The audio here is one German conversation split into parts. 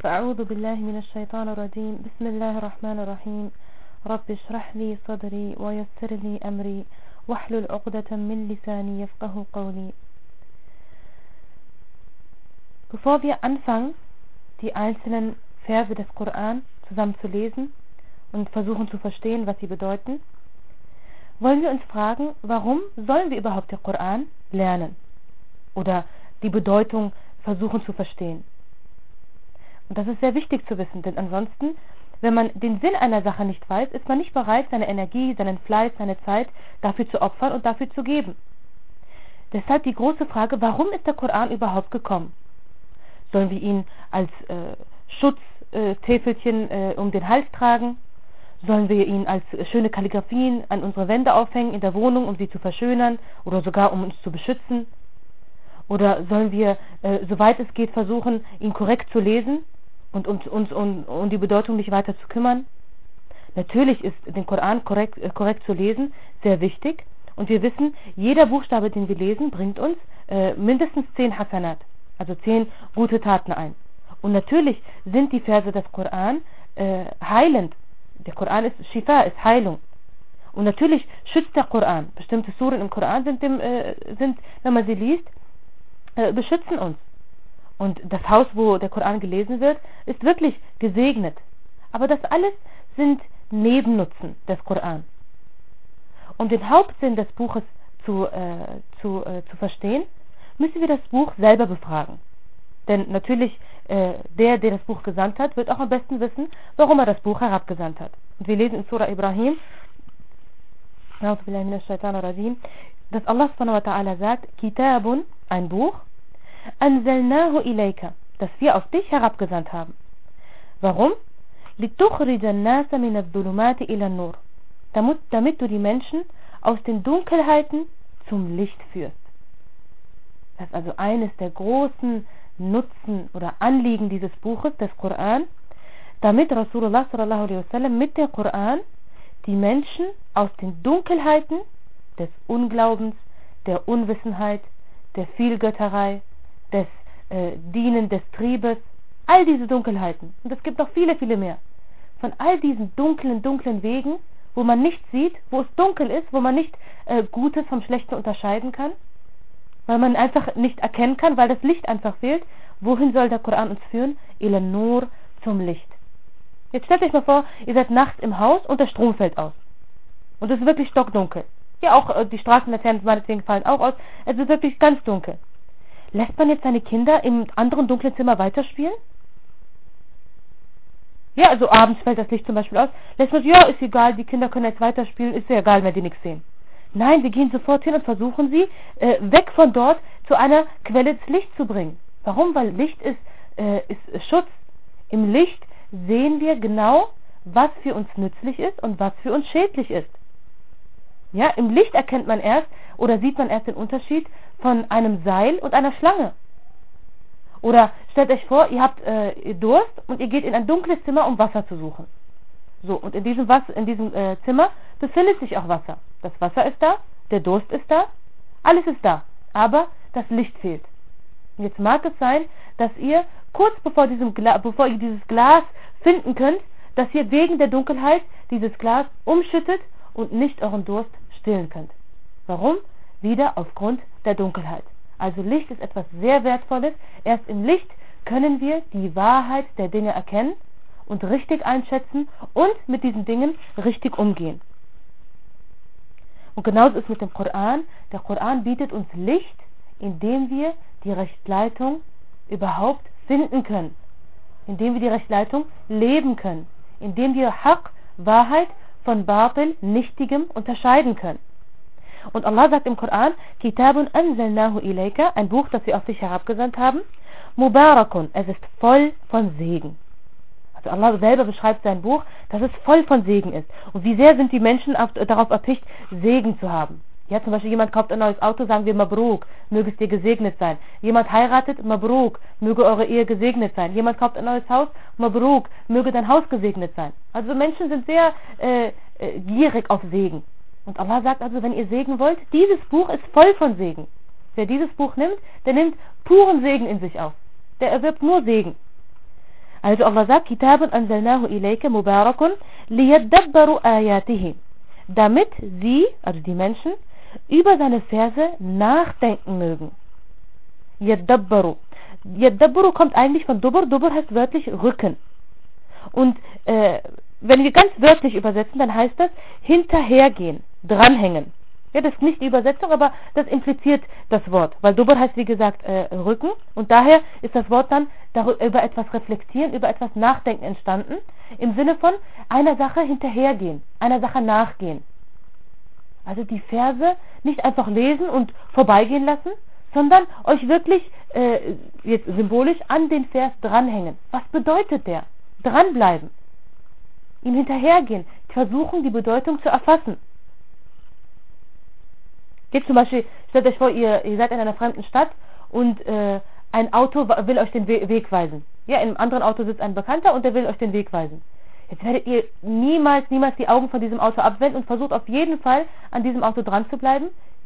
فأعوذ بالله من الشيطان الرجيم. بسم الله الرحمن الرحيم. رب اشرح لي صدري ويسر لي أمري واحلل عقدة من لساني يفقه قولي. Bevor wir anfangen, die einzelnen Verse des Koran zusammen zu lesen und versuchen zu verstehen, was sie bedeuten, wollen wir uns fragen, warum sollen wir überhaupt den Koran lernen oder die Bedeutung versuchen zu verstehen. Und das ist sehr wichtig zu wissen, denn ansonsten, wenn man den Sinn einer Sache nicht weiß, ist man nicht bereit, seine Energie, seinen Fleiß, seine Zeit dafür zu opfern und dafür zu geben. Deshalb die große Frage, warum ist der Koran überhaupt gekommen? Sollen wir ihn als Schutztäfelchen um den Hals tragen? Sollen wir ihn als schöne Kalligraphien an unsere Wände aufhängen in der Wohnung, um sie zu verschönern oder sogar um uns zu beschützen? Oder sollen wir, soweit es geht, versuchen, ihn korrekt zu lesen und uns um die Bedeutung nicht weiter zu kümmern? Natürlich ist den Koran korrekt zu lesen sehr wichtig, und wir wissen, jeder Buchstabe, den wir lesen, bringt uns mindestens 10 Hasanat, also 10 gute Taten ein. Und natürlich sind die Verse des Koran heilend. Der Koran ist Shifa, ist Heilung. Und natürlich schützt der Koran. Bestimmte Suren im Koran sind, wenn man sie liest, beschützen uns. Und das Haus, wo der Koran gelesen wird, ist wirklich gesegnet. Aber das alles sind Nebennutzen des Koran. Um den Hauptsinn des Buches zu verstehen, müssen wir das Buch selber befragen. Denn natürlich, der das Buch gesandt hat, wird auch am besten wissen, warum er das Buch herabgesandt hat. Und wir lesen in Surah Ibrahim, dass Allah subhanahu wa ta'ala sagt, Kitabun, ein Buch, anzalnahu ilayka, das wir auf dich herabgesandt haben. Warum? لِتُخْرِجَ النَّاسَ مِنَ الظُّلُمَاتِ إِلَى النُّورِ, damit du die Menschen aus den Dunkelheiten zum Licht führst. Das ist also eines der großen Nutzen oder Anliegen dieses Buches, des Koran, damit Rasulullah sallallahu alaihi wasallam mit dem Koran die Menschen aus den Dunkelheiten des Unglaubens, der Unwissenheit, der Vielgötterei, des Dienen des Triebes, all diese Dunkelheiten, und es gibt noch viele, viele mehr, von all diesen dunklen Wegen, wo man nicht sieht, wo es dunkel ist, wo man nicht Gutes vom Schlechten unterscheiden kann, weil man einfach nicht erkennen kann, weil das Licht einfach fehlt. Wohin soll der Koran uns führen? Ila Nur, zum Licht. Jetzt stellt euch mal vor, ihr seid nachts im Haus und der Strom fällt aus. Und es ist wirklich stockdunkel. Ja, auch die Straßenlaternen meinetwegen fallen auch aus. Es ist wirklich ganz dunkel. Lässt man jetzt seine Kinder im anderen dunklen Zimmer weiterspielen? Ja, also abends fällt das Licht zum Beispiel aus. Lässt man, ja, ist egal, die Kinder können jetzt weiterspielen, ist ja egal, wenn die nichts sehen. Nein, wir gehen sofort hin und versuchen sie weg von dort zu einer Quelle des Lichts zu bringen. Warum? Weil Licht ist Schutz. Im Licht sehen wir genau, was für uns nützlich ist und was für uns schädlich ist. Ja, im Licht erkennt man erst oder sieht man erst den Unterschied von einem Seil und einer Schlange. Oder stellt euch vor, ihr habt Durst und ihr geht in ein dunkles Zimmer, um Wasser zu suchen. So, und in diesem Zimmer befindet sich auch Wasser. Das Wasser ist da, der Durst ist da, alles ist da, aber das Licht fehlt. Und jetzt mag es sein, dass ihr kurz bevor ihr dieses Glas finden könnt, dass ihr wegen der Dunkelheit dieses Glas umschüttet und nicht euren Durst stillen könnt. Warum? Wieder aufgrund der Dunkelheit. Also Licht ist etwas sehr Wertvolles. Erst im Licht können wir die Wahrheit der Dinge erkennen und richtig einschätzen und mit diesen Dingen richtig umgehen. Und genauso ist es mit dem Koran. Der Koran bietet uns Licht, indem wir die Rechtleitung überhaupt finden können, indem wir die Rechtleitung leben können, indem wir Haq, Wahrheit, von Batil, Nichtigem unterscheiden können. Und Allah sagt im Koran, Kitabun anzalnahu ilayka, ein Buch, das wir auf dich herabgesandt haben, Mubarakun, es ist voll von Segen. Also Allah selber beschreibt sein Buch, dass es voll von Segen ist. Und wie sehr sind die Menschen darauf erpicht, Segen zu haben. Ja, zum Beispiel jemand kauft ein neues Auto, sagen wir Mabruk, möge es dir gesegnet sein. Jemand heiratet, Mabruk, möge eure Ehe gesegnet sein. Jemand kauft ein neues Haus, Mabruk, möge dein Haus gesegnet sein. Also Menschen sind sehr gierig auf Segen. Und Allah sagt also, wenn ihr Segen wollt, dieses Buch ist voll von Segen. Wer dieses Buch nimmt, der nimmt puren Segen in sich auf. Der erwirbt nur Segen. Also Allah sagt, Kitabun anzalnahu ilayka mubarakun liyadabbaru ayatihi. Damit sie, also die Menschen, über seine Verse nachdenken mögen. Yadabbaru. Yadabbaru kommt eigentlich von Dubur. Dubur heißt wörtlich Rücken. Und wenn wir ganz wörtlich übersetzen, dann heißt das hinterhergehen, dranhängen. Ja, das ist nicht die Übersetzung, aber das impliziert das Wort. Weil Dubur heißt, wie gesagt, Rücken. Und daher ist das Wort dann über etwas reflektieren, über etwas nachdenken entstanden. Im Sinne von einer Sache hinterhergehen, einer Sache nachgehen. Also die Verse nicht einfach lesen und vorbeigehen lassen, sondern euch wirklich, jetzt symbolisch, an den Vers dranhängen. Was bedeutet der? Dranbleiben. Ihm hinterhergehen. Versuchen, die Bedeutung zu erfassen. Jetzt zum Beispiel, stellt euch vor, ihr seid in einer fremden Stadt und ein Auto will euch den Weg weisen. Ja, in einem anderen Auto sitzt ein Bekannter und der will euch den Weg weisen. Jetzt werdet ihr niemals die Augen von diesem Auto abwenden und versucht auf jeden Fall an diesem Auto dran zu bleiben,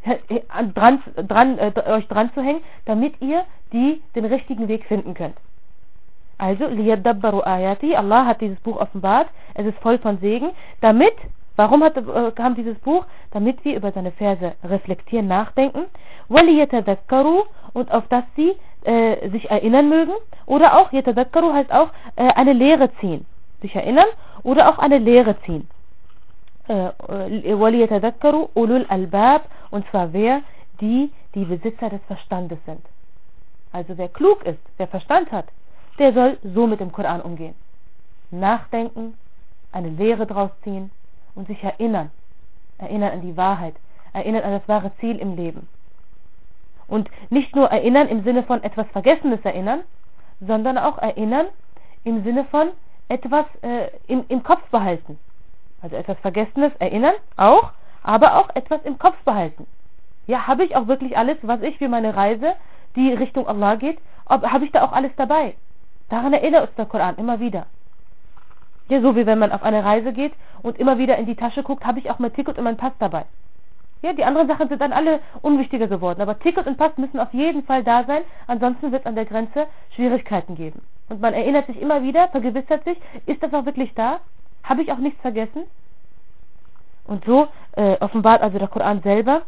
euch dran zu hängen, damit ihr den richtigen Weg finden könnt. Also, liyadabbaru ayati, Allah hat dieses Buch offenbart, es ist voll von Segen, damit, warum kam dieses Buch? Damit wir über seine Verse reflektieren, nachdenken, waliyatadhakkaru, und auf das sie sich erinnern mögen, oder auch, yatadhakkaru heißt auch, eine Lehre ziehen, sich erinnern, oder auch eine Lehre ziehen. Waliyatadhakkaru ulul albab, und zwar die Besitzer des Verstandes sind. Also wer klug ist, wer Verstand hat, der soll so mit dem Koran umgehen. Nachdenken, eine Lehre draus ziehen und sich erinnern. Erinnern an die Wahrheit, erinnern an das wahre Ziel im Leben. Und nicht nur erinnern im Sinne von etwas Vergessenes erinnern, sondern auch erinnern im Sinne von etwas im Kopf behalten. Also etwas Vergessenes erinnern auch, aber auch etwas im Kopf behalten. Ja, habe ich auch wirklich alles, was ich für meine Reise, die Richtung Allah geht, habe ich da auch alles dabei? Daran erinnert uns der Koran immer wieder. Ja, so wie wenn man auf eine Reise geht und immer wieder in die Tasche guckt, habe ich auch mein Ticket und mein Pass dabei. Ja, die anderen Sachen sind dann alle unwichtiger geworden, aber Ticket und Pass müssen auf jeden Fall da sein, ansonsten wird es an der Grenze Schwierigkeiten geben. Und man erinnert sich immer wieder, vergewissert sich, ist das auch wirklich da? Habe ich auch nichts vergessen? Und so offenbart also der Koran selber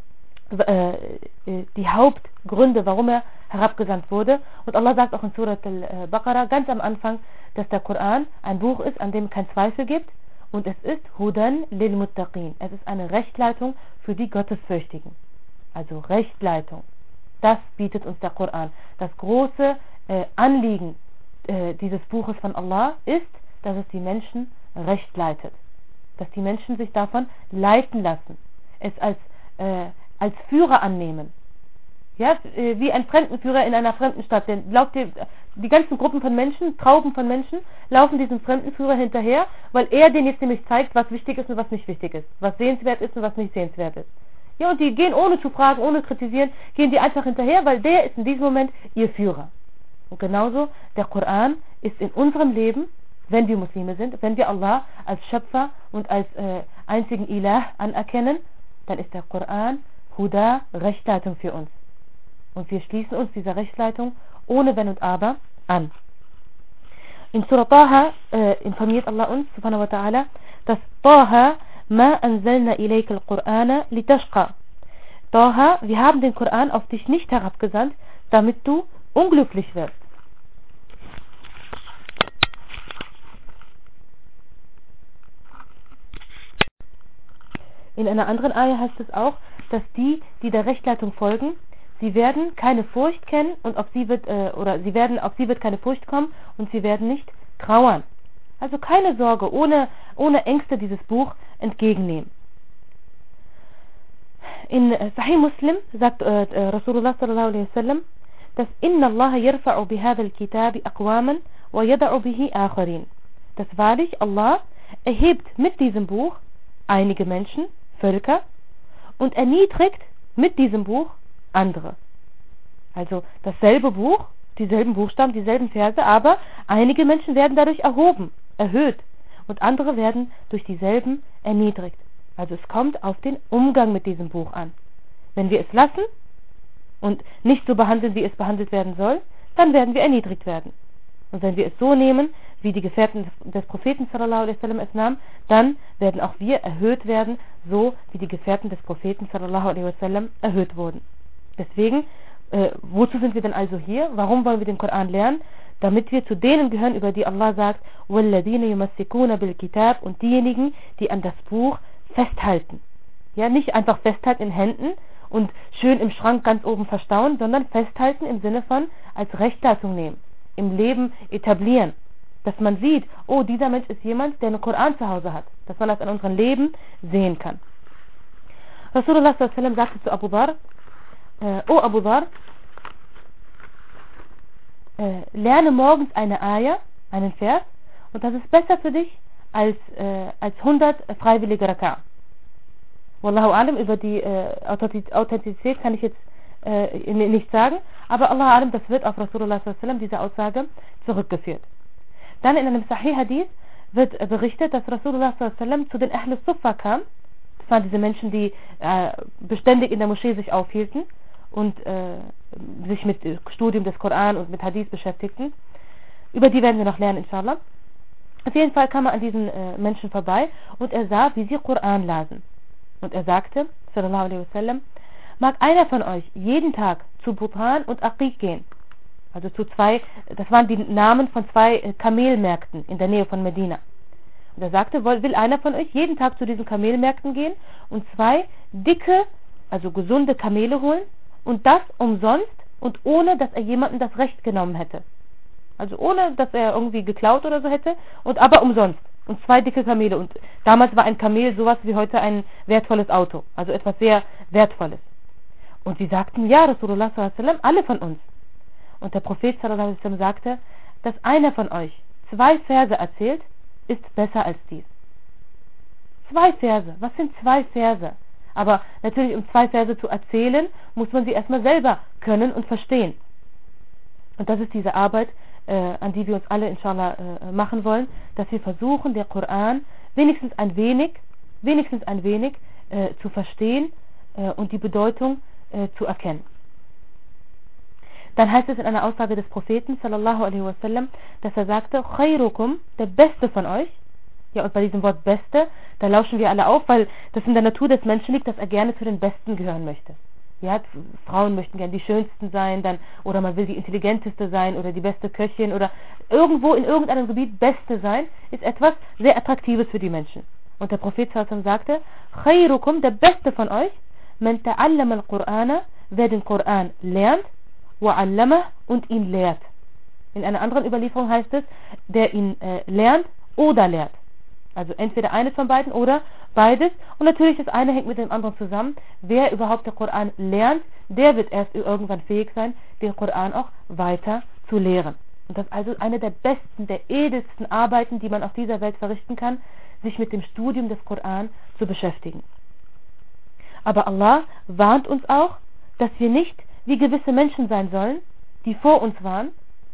die Hauptgründe, warum er herabgesandt wurde. Und Allah sagt auch in Surat al-Baqarah ganz am Anfang, dass der Koran ein Buch ist, an dem kein Zweifel gibt, und es ist Hudan lil Muttaqin. Es ist eine Rechtleitung für die Gottesfürchtigen. Also Rechtleitung. Das bietet uns der Koran. Das große Anliegen dieses Buches von Allah ist, dass es die Menschen recht leitet. Dass die Menschen sich davon leiten lassen. Es als Führer annehmen. Ja, wie ein Fremdenführer in einer fremden Stadt. Denn die ganzen Gruppen von Menschen, Trauben von Menschen, laufen diesem Fremdenführer hinterher, weil er denen jetzt nämlich zeigt, was wichtig ist und was nicht wichtig ist. Was sehenswert ist und was nicht sehenswert ist. Ja, und die gehen ohne zu fragen, ohne zu kritisieren, gehen die einfach hinterher, weil der ist in diesem Moment ihr Führer. Und genauso, der Koran ist in unserem Leben, wenn wir Muslime sind, wenn wir Allah als Schöpfer und als einzigen Ilah anerkennen, dann ist der Koran Huda, Rechtleitung für uns. Und wir schließen uns dieser Rechtleitung ohne Wenn und Aber an. In Surah Taha informiert Allah uns, subhanahu wa ta'ala, dass Taha ma anzalna ilayka al-Qur'ana litashqa. Taha, wir haben den Koran auf dich nicht herabgesandt, damit du unglücklich wirst. In einer anderen Ayah heißt es auch, dass die der Rechtleitung folgen, sie werden keine Furcht kennen und auf sie wird keine Furcht kommen und sie werden nicht trauern. Also keine Sorge, ohne Ängste dieses Buch entgegennehmen. In Sahih Muslim sagt Rasulullah sallallahu alaihi wasallam, dass Inna Allah yarfa'u bihadha al-kitabi aqwaman wa yada'u bihi akharin. Dass wahrlich Allah erhebt mit diesem Buch einige Menschen, Völker, und erniedrigt mit diesem Buch andere. Also dasselbe Buch, dieselben Buchstaben, dieselben Verse, aber einige Menschen werden dadurch erhöht und andere werden durch dieselben erniedrigt. Also es kommt auf den Umgang mit diesem Buch an. Wenn wir es lassen und nicht so behandeln, wie es behandelt werden soll, dann werden wir erniedrigt werden. Und wenn wir es so nehmen, wie die Gefährten des Propheten sallallahu alaihi wasallam es nahmen, dann werden auch wir erhöht werden, so wie die Gefährten des Propheten sallallahu alaihi wasallam erhöht wurden. Deswegen, wozu sind wir denn also hier? Warum wollen wir den Koran lernen? Damit wir zu denen gehören, über die Allah sagt, وَالَّذِينَ يُمَسِّكُونَ بِالْكِتَابِ, und diejenigen, die an das Buch festhalten. Ja, nicht einfach festhalten in Händen und schön im Schrank ganz oben verstauen, sondern festhalten im Sinne von als Rechtsleitung nehmen, im Leben etablieren. Dass man sieht, oh, dieser Mensch ist jemand, der einen Koran zu Hause hat. Dass man das an unserem Leben sehen kann. Rasulullah sallallahu alaihi wasallam sagte zu Abu Dharr, oh Abu Dharr, lerne morgens eine Ayah, einen Vers, und das ist besser für dich als 100 freiwillige Raka'. Wallahu alam, über die Authentizität kann ich jetzt nicht sagen, aber Allah alam, das wird auf Rasulullah sallallahu alaihi wasallam, diese Aussage, zurückgeführt. Dann in einem Sahih Hadith wird berichtet, dass Rasulullah sallallahu alaihi wasallam zu den Ahl Suffa kam. Das waren diese Menschen, die beständig in der Moschee sich aufhielten und sich mit Studium des Koran und mit Hadith beschäftigten. Über die werden wir noch lernen, inshallah. Auf jeden Fall kam er an diesen Menschen vorbei und er sah, wie sie Koran lasen. Und er sagte, sallallahu alaihi wasallam, mag einer von euch jeden Tag zu Butan und Aqiq gehen. Also zu zwei, das waren die Namen von zwei Kamelmärkten in der Nähe von Medina. Und er sagte, will einer von euch jeden Tag zu diesen Kamelmärkten gehen und zwei dicke, also gesunde Kamele holen und das umsonst und ohne, dass er jemanden das Recht genommen hätte. Also ohne, dass er irgendwie geklaut oder so hätte, und aber umsonst. Und zwei dicke Kamele. Und damals war ein Kamel sowas wie heute ein wertvolles Auto. Also etwas sehr Wertvolles. Und sie sagten, ja, Rasulullah sallallahu alaihi wasallam, alle von uns. Und der Prophet sallallahu alaihi wasallam sagte, dass einer von euch 2 Verse erzählt, ist besser als dies. 2 Verse. Was sind 2 Verse? Aber natürlich, um 2 Verse zu erzählen, muss man sie erstmal selber können und verstehen. Und das ist diese Arbeit, an die wir uns alle inshallah machen wollen, dass wir versuchen, der Koran wenigstens ein wenig zu verstehen und die Bedeutung zu erkennen. Dann heißt es in einer Aussage des Propheten sallallahu alaihi wasallam, dass er sagte, khairukum, der Beste von euch. Ja, und bei diesem Wort Beste, da lauschen wir alle auf, weil das in der Natur des Menschen liegt, dass er gerne zu den Besten gehören möchte. Ja, Frauen möchten gerne die Schönsten sein, dann, oder man will die Intelligenteste sein oder die beste Köchin oder irgendwo in irgendeinem Gebiet Beste sein, ist etwas sehr Attraktives für die Menschen. Und der Prophet sallallahu alaihi wasallam sagte, khairukum, der Beste von euch, man ta'allama al-Qur'ana, wer den Koran lernt, wa'allamah, und ihn lehrt. In einer anderen Überlieferung heißt es, der ihn lernt oder lehrt. Also entweder eines von beiden oder beides. Und natürlich, das eine hängt mit dem anderen zusammen. Wer überhaupt den Koran lernt, der wird erst irgendwann fähig sein, den Koran auch weiter zu lehren. Und das ist also eine der besten, der edelsten Arbeiten, die man auf dieser Welt verrichten kann, sich mit dem Studium des Koran zu beschäftigen. Aber Allah warnt uns auch, dass wir nicht wie gewisse Menschen sein sollen, die vor uns waren,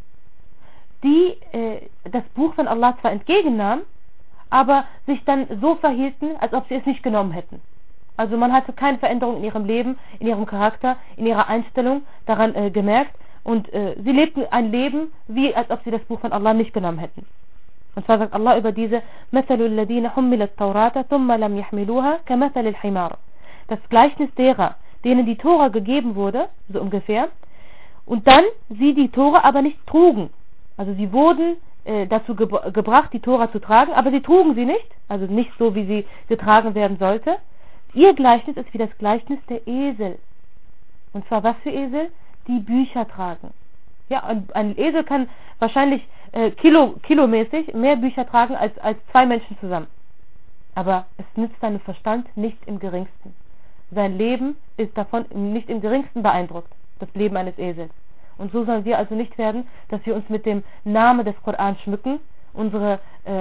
die das Buch von Allah zwar entgegennahmen, aber sich dann so verhielten, als ob sie es nicht genommen hätten. Also man hatte keine Veränderung in ihrem Leben, in ihrem Charakter, in ihrer Einstellung daran gemerkt, und sie lebten ein Leben, wie als ob sie das Buch von Allah nicht genommen hätten. Und zwar sagt Allah über diese مَثَلُ الَّذِينَ حُمِّلَ التَّوْرَاةَ ثُمَّ لَمْ يَحْمِلُوهَا كَمَثَلِ الْحِمَارِ. Das Gleichnis derer, denen die Tora gegeben wurde, so ungefähr, und dann sie die Tora aber nicht trugen. Also sie wurden dazu gebracht, die Tora zu tragen, aber sie trugen sie nicht, also nicht so, wie sie getragen werden sollte. Ihr Gleichnis ist wie das Gleichnis der Esel. Und zwar was für Esel? Die Bücher tragen. Ja, ein Esel kann wahrscheinlich kilomäßig mehr Bücher tragen als 2 Menschen zusammen. Aber es nützt seinem Verstand nicht im geringsten. Sein Leben ist davon nicht im geringsten beeindruckt, das Leben eines Esels. Und so sollen wir also nicht werden, dass wir uns mit dem Namen des Koran schmücken, unsere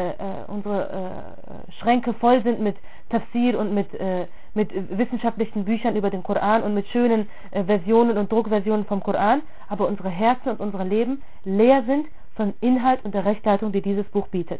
Schränke voll sind mit Tafsir und mit wissenschaftlichen Büchern über den Koran und mit schönen Versionen und Druckversionen vom Koran, aber unsere Herzen und unsere Leben leer sind von Inhalt und der Rechtleitung, die dieses Buch bietet.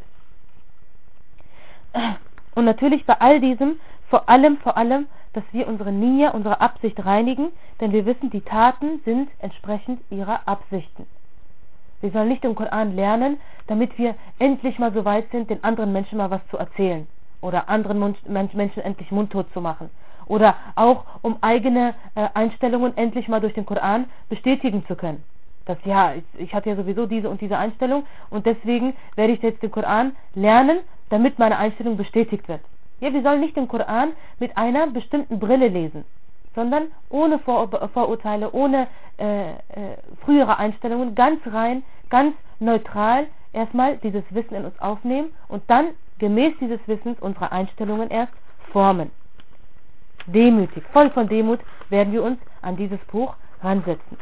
Und natürlich bei all diesem vor allem, dass wir unsere Niyya, unsere Absicht reinigen, denn wir wissen, die Taten sind entsprechend ihrer Absichten. Wir sollen nicht den Koran lernen, damit wir endlich mal so weit sind, den anderen Menschen mal was zu erzählen oder anderen Menschen endlich mundtot zu machen oder auch um eigene Einstellungen endlich mal durch den Koran bestätigen zu können. Dass ja, ich hatte ja sowieso diese und diese Einstellung und deswegen werde ich jetzt den Koran lernen, damit meine Einstellung bestätigt wird. Ja, wir sollen nicht den Koran mit einer bestimmten Brille lesen, sondern ohne Vorurteile, ohne frühere Einstellungen, ganz rein, ganz neutral erstmal dieses Wissen in uns aufnehmen und dann gemäß dieses Wissens unsere Einstellungen erst formen. Demütig, voll von Demut werden wir uns an dieses Buch ransetzen.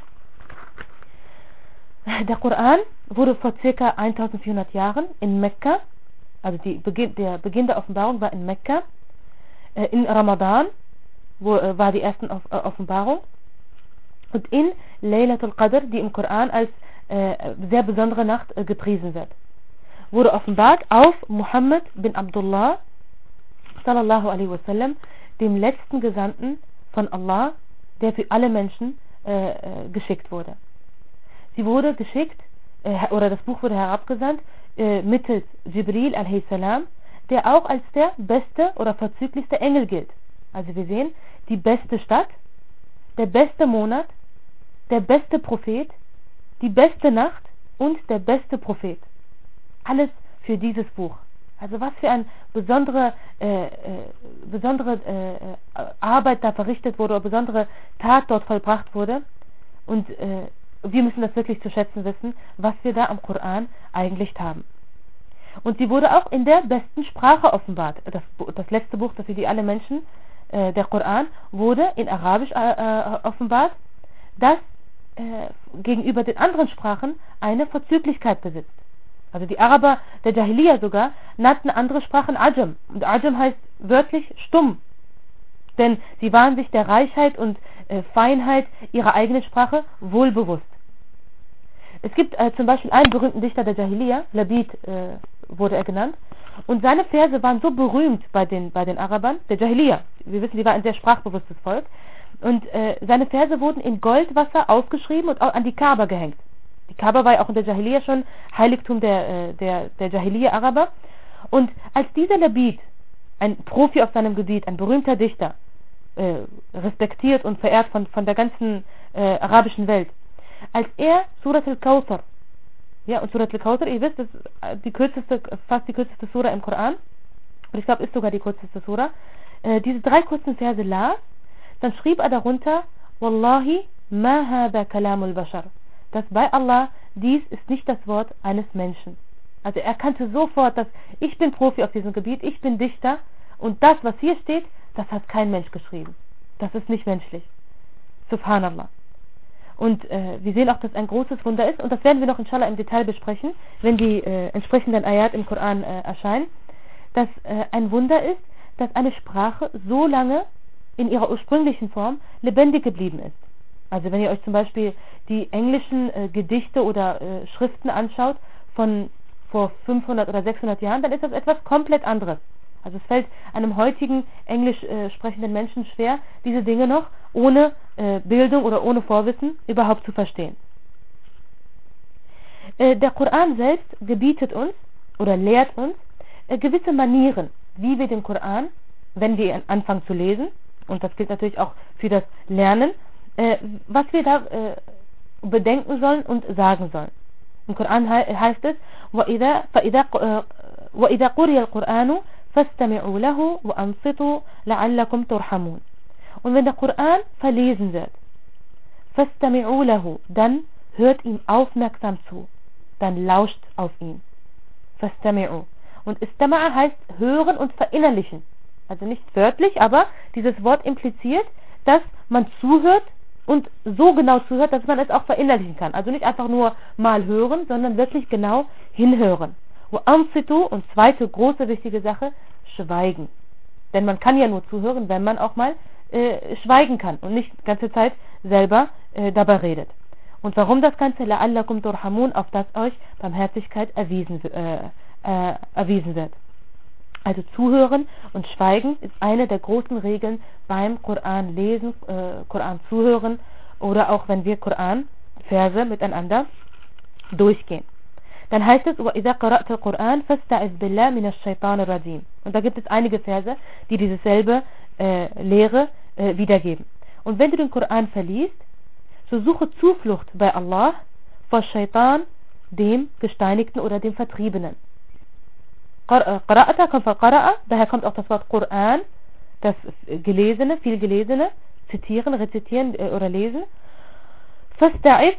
Der Koran wurde vor ca. 1400 Jahren in Mekka, also der Beginn der Offenbarung war in Mekka, in Ramadan war die erste Offenbarung und in Laylatul Qadr, die im Koran als sehr besondere Nacht gepriesen wird, wurde offenbart auf Muhammad bin Abdullah sallallahu alaihi wasallam, dem letzten Gesandten von Allah, der für alle Menschen geschickt wurde. Sie wurde geschickt, oder das Buch wurde herabgesandt mittels Jibril a.s., der auch als der beste oder vorzüglichste Engel gilt. Also wir sehen, die beste Stadt, der beste Monat, der beste Prophet, die beste Nacht und der beste Prophet. Alles für dieses Buch. Also was für eine besondere Arbeit da verrichtet wurde, oder besondere Tat dort vollbracht wurde. Und wir müssen das wirklich zu schätzen wissen, was wir da am Koran eigentlich haben. Und sie wurde auch in der besten Sprache offenbart. Das letzte Buch, das für die alle Menschen, der Koran, wurde in Arabisch offenbart, das gegenüber den anderen Sprachen eine Vorzüglichkeit besitzt. Also die Araber der Jahiliya sogar nannten andere Sprachen Ajam. Und Ajam heißt wörtlich stumm. Denn sie waren sich der Reichheit und Feinheit ihrer eigenen Sprache wohlbewusst. Es gibt zum Beispiel einen berühmten Dichter der Jahiliya, Labid wurde er genannt, und seine Verse waren so berühmt bei den Arabern der Jahiliya. Wir wissen, die war ein sehr sprachbewusstes Volk. Und seine Verse wurden in Goldwasser aufgeschrieben und auch an die Kaaba gehängt. Die Kaaba war ja auch in der Jahiliya schon Heiligtum der Jahiliya-Araber. Und als dieser Labid, ein Profi auf seinem Gebiet, ein berühmter Dichter, respektiert und verehrt von der ganzen arabischen Welt, als er Surat al-Kawthar, ja, und Surat al-Kawthar, ihr wisst, das ist fast die kürzeste Sura im Koran, und ich glaube, ist sogar die kürzeste Sura, diese 3 kurzen Verse las, dann schrieb er darunter: Wallahi ma hada kalamul bashar, dass bei Allah dies ist nicht das Wort eines Menschen. Also er kannte sofort, dass ich bin Profi auf diesem Gebiet, ich bin Dichter, und das, was hier steht, das hat kein Mensch geschrieben. Das ist nicht menschlich. Subhanallah. Und wir sehen auch, dass ein großes Wunder ist, und das werden wir noch inshallah im Detail besprechen, wenn die entsprechenden Ayat im Koran erscheinen, dass ein Wunder ist, dass eine Sprache so lange in ihrer ursprünglichen Form lebendig geblieben ist. Also wenn ihr euch zum Beispiel die englischen Gedichte oder Schriften anschaut von vor 500 oder 600 Jahren, dann ist das etwas komplett anderes. Also es fällt einem heutigen englisch sprechenden Menschen schwer, diese Dinge noch ohne Bildung oder ohne Vorwissen überhaupt zu verstehen. Der Koran selbst gebietet uns oder lehrt uns gewisse Manieren, wie wir den Koran, wenn wir anfangen zu lesen, und das gilt natürlich auch für das Lernen, was wir da bedenken sollen und sagen sollen. Im Koran heißt es: وَإِذَا قُرِيَ الْقُرْآنُ فَاسْتَمِعُوا لَهُ وَأَنصِتُوا لَعَلَّكُمْ تُرْحَمُونَ. Und wenn der Koran verlesen wird, فَاسْتَمِعُوا لَهُ, dann hört ihm aufmerksam zu, dann lauscht auf ihn. فَاسْتَمِعُوا. Und Istama'a heißt hören und verinnerlichen. Also nicht wörtlich, aber dieses Wort impliziert, dass man zuhört und so genau zuhört, dass man es auch verinnerlichen kann. Also nicht einfach nur mal hören, sondern wirklich genau hinhören. وَأَنصِتُوا, und zweite große wichtige Sache, schweigen. Denn man kann ja nur zuhören, wenn man auch mal schweigen kann und nicht die ganze Zeit selber dabei redet. Und warum das Ganze? لَعَلَّكُمْ تُرْحَمُونَ, auf das euch Barmherzigkeit erwiesen wird. Also zuhören und schweigen ist eine der großen Regeln beim Koran lesen, Koran zuhören, oder auch wenn wir Koran Verse miteinander durchgehen. Dann heißt es, وَإِذَا قَرَأْتَ الْقُرْآنَ فَاسْتَعِذْ بِاللَّهِ مِنَ الشَّيْطَانِ الرَّجِيمِ. Und da gibt es einige Verse, die diese selbe Lehre wiedergeben. Und wenn du den Koran verliest, so suche Zuflucht bei Allah vor Shaitan, dem Gesteinigten oder dem Vertriebenen. Qara'ata kommt von Qara'a, daher kommt auch das Wort Koran, das Gelesene, viel Gelesene, zitieren, rezitieren oder lesen. Fasta'id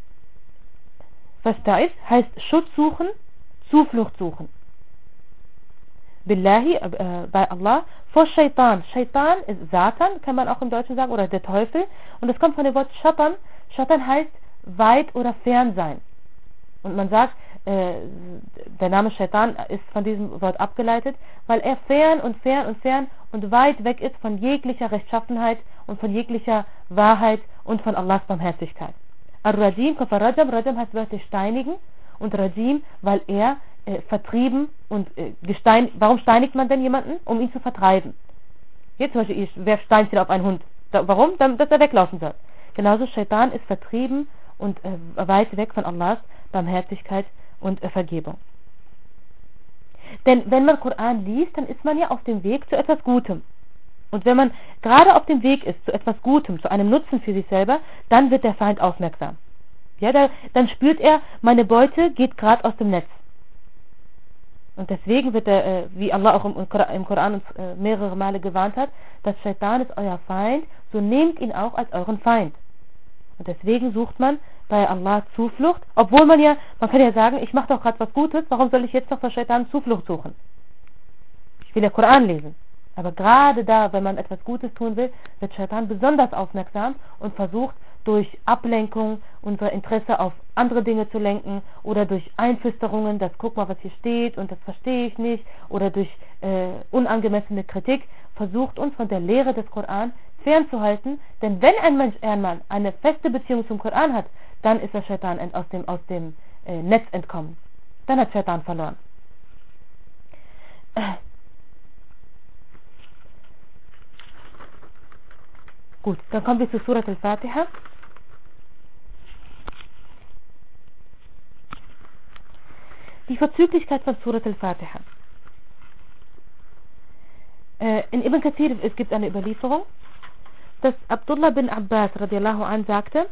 heißt Schutz suchen, Zuflucht suchen. Billahi, bei Allah, vor Shaitan. Shaitan ist Satan, kann man auch im Deutschen sagen, oder der Teufel. Und das kommt von dem Wort Shatan. Shatan heißt weit oder fern sein. Und man sagt, der Name Shaitan ist von diesem Wort abgeleitet, weil er fern und weit weg ist von jeglicher Rechtschaffenheit und von jeglicher Wahrheit und von Allahs Barmherzigkeit. Ar-Rajim kommt von Rajam. Rajam heißt wörtlich steinigen und Rajim, weil er vertrieben und warum steinigt man denn jemanden? Um ihn zu vertreiben. Jetzt zum Beispiel, ich werfe Steinchen auf einen Hund. Warum? Dass er weglaufen soll. Genauso Shaitan ist vertrieben und weit weg von Allahs Barmherzigkeit und Vergebung. Denn wenn man Koran liest, dann ist man ja auf dem Weg zu etwas Gutem. Und wenn man gerade auf dem Weg ist zu etwas Gutem, zu einem Nutzen für sich selber, dann wird der Feind aufmerksam. Ja, dann spürt er, meine Beute geht gerade aus dem Netz. Und deswegen wird er, wie Allah auch im Koran uns mehrere Male gewarnt hat, dass Shaitan ist euer Feind, so nehmt ihn auch als euren Feind. Und deswegen sucht man bei Allah Zuflucht, obwohl man kann ja sagen, ich mache doch gerade was Gutes, warum soll ich jetzt noch vor Shaitan Zuflucht suchen? Ich will ja Koran lesen. Aber gerade da, wenn man etwas Gutes tun will, wird Shaitan besonders aufmerksam und versucht, durch Ablenkung unser Interesse auf andere Dinge zu lenken oder durch Einflüsterungen, dass guck mal, was hier steht und das verstehe ich nicht, oder durch unangemessene Kritik, versucht uns von der Lehre des Koran fernzuhalten, denn wenn ein Mensch einmal eine feste Beziehung zum Koran hat, dann ist der Shaitan aus dem Netz entkommen. Dann hat Shaitan verloren. Gut, dann kommen wir zu Surat al-Fatiha. Die Vorzüglichkeit von Surat al-Fatiha. In Ibn Kathir, es gibt eine Überlieferung, dass Abdullah bin Abbas radiallahu an sagte,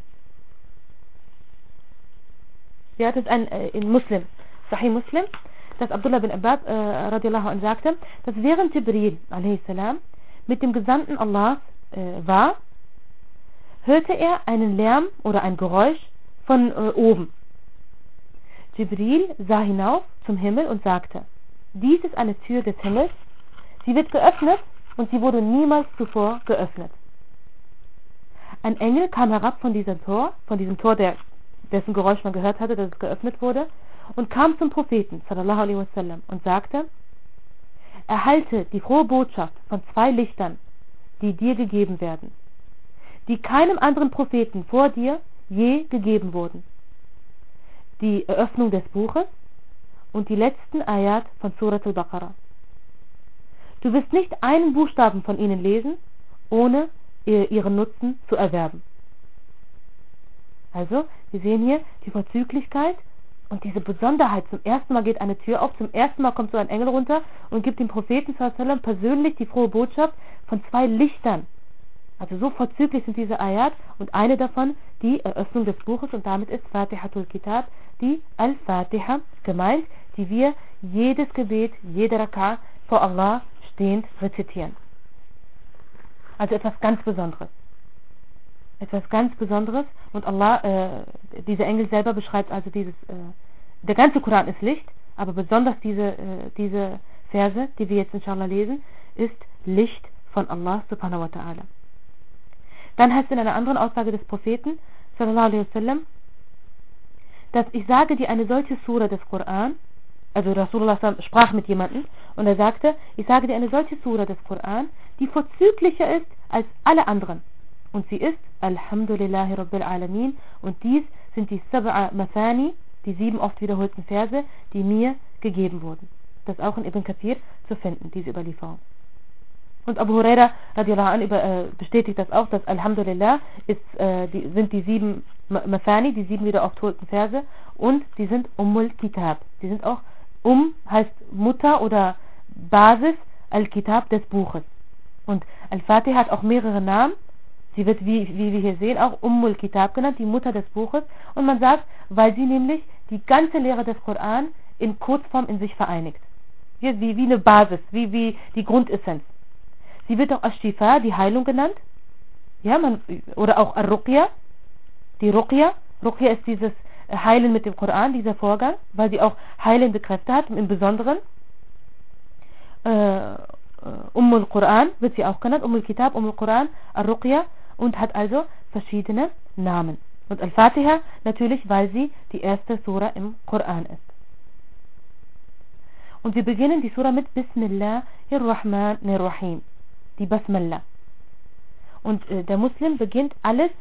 ja, das ist in Muslim, Sahih Muslim, dass Abdullah bin Abbas radiallahu an sagte, dass während Jibril a.s. mit dem Gesandten Allahs war, hörte er einen Lärm oder ein Geräusch von oben. Jibril sah hinauf zum Himmel und sagte, dies ist eine Tür des Himmels, sie wird geöffnet und sie wurde niemals zuvor geöffnet. Ein Engel kam herab von diesem Tor, dessen Geräusch man gehört hatte, dass es geöffnet wurde, und kam zum Propheten sallallahu alaihi wasallam und sagte, erhalte die frohe Botschaft von 2 Lichtern, die dir gegeben werden, die keinem anderen Propheten vor dir je gegeben wurden. Die Eröffnung des Buches und die letzten Ayat von Surat al-Baqarah. Du wirst nicht einen Buchstaben von ihnen lesen, ohne ihren Nutzen zu erwerben. Also, wir sehen hier die Vorzüglichkeit und diese Besonderheit. Zum ersten Mal geht eine Tür auf, zum ersten Mal kommt so ein Engel runter und gibt dem Propheten sallallahu alaihi wasallam persönlich die frohe Botschaft von 2 Lichtern. Also so vorzüglich sind diese Ayat, und eine davon die Eröffnung des Buches, und damit ist Fatihatul Kitab, die Al-Fatiha gemeint, die wir jedes Gebet, jede Raka vor Allah stehend rezitieren. Also etwas ganz Besonderes. Etwas ganz Besonderes, und Allah, dieser Engel selber beschreibt also der ganze Koran ist Licht, aber besonders diese Verse, die wir jetzt inshallah lesen, ist Licht von Allah subhanahu wa ta'ala. Dann heißt es in einer anderen Aussage des Propheten sallallahu alaihi wasallam, dass ich sage dir eine solche Sura des Koran, also Rasulullah sprach mit jemandem und er sagte, ich sage dir eine solche Sura des Koran, die vorzüglicher ist als alle anderen, und sie ist Alhamdulillahi Rabbil Alamin, und dies sind die Sab'a Mathani, die 7 oft wiederholten Verse, die mir gegeben wurden. Das ist auch in Ibn Kathir zu finden, diese Überlieferung. Und Abu Huraira radiallahu anhu bestätigt das auch, dass Alhamdulillah sind die 7 Mathani, die 7 wiederauftretenden Verse, und die sind Kitab. Die sind auch, heißt Mutter oder Basis, Al-Kitab des Buches. Und Al-Fatiha hat auch mehrere Namen. Sie wird, wie wir hier sehen, auch Kitab genannt, die Mutter des Buches. Und man sagt, weil sie nämlich die ganze Lehre des Koran in Kurzform in sich vereinigt. Wie eine Basis, wie die Grundessenz. Sie wird auch Ash-Shifa, die Heilung genannt. Ja, oder auch Ar-Ruqya, die Ruqya. Ruqya ist dieses Heilen mit dem Koran, dieser Vorgang, weil sie auch heilende Kräfte hat, im Besonderen. Quran wird sie auch genannt, Kitab, Quran, Ar-Ruqya, und hat also verschiedene Namen. Und Al-Fatiha natürlich, weil sie die erste Sura im Koran ist. Und wir beginnen die Sura mit Bismillahirrahmanirrahim, die Basmallah. Und der Muslim beginnt alles,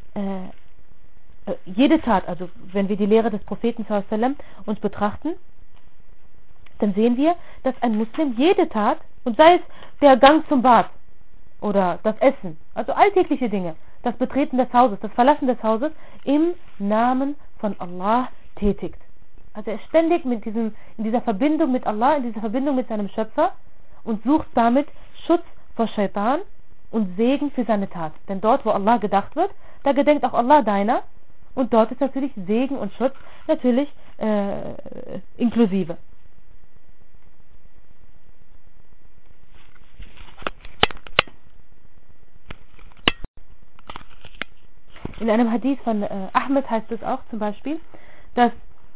jede Tat, also wenn wir die Lehre des Propheten sallallahu alaihi wasallam uns betrachten, dann sehen wir, dass ein Muslim jede Tat, und sei es der Gang zum Bad oder das Essen, also alltägliche Dinge, das Betreten des Hauses, das Verlassen des Hauses, im Namen von Allah tätigt. Also er ist ständig in dieser Verbindung mit Allah, in dieser Verbindung mit seinem Schöpfer, und sucht damit Schutz vor Shaitan und Segen für seine Tat. Denn dort, wo Allah gedacht wird, da gedenkt auch Allah deiner, und dort ist natürlich Segen und Schutz natürlich inklusive. In einem Hadith von Ahmed heißt es auch zum Beispiel, dass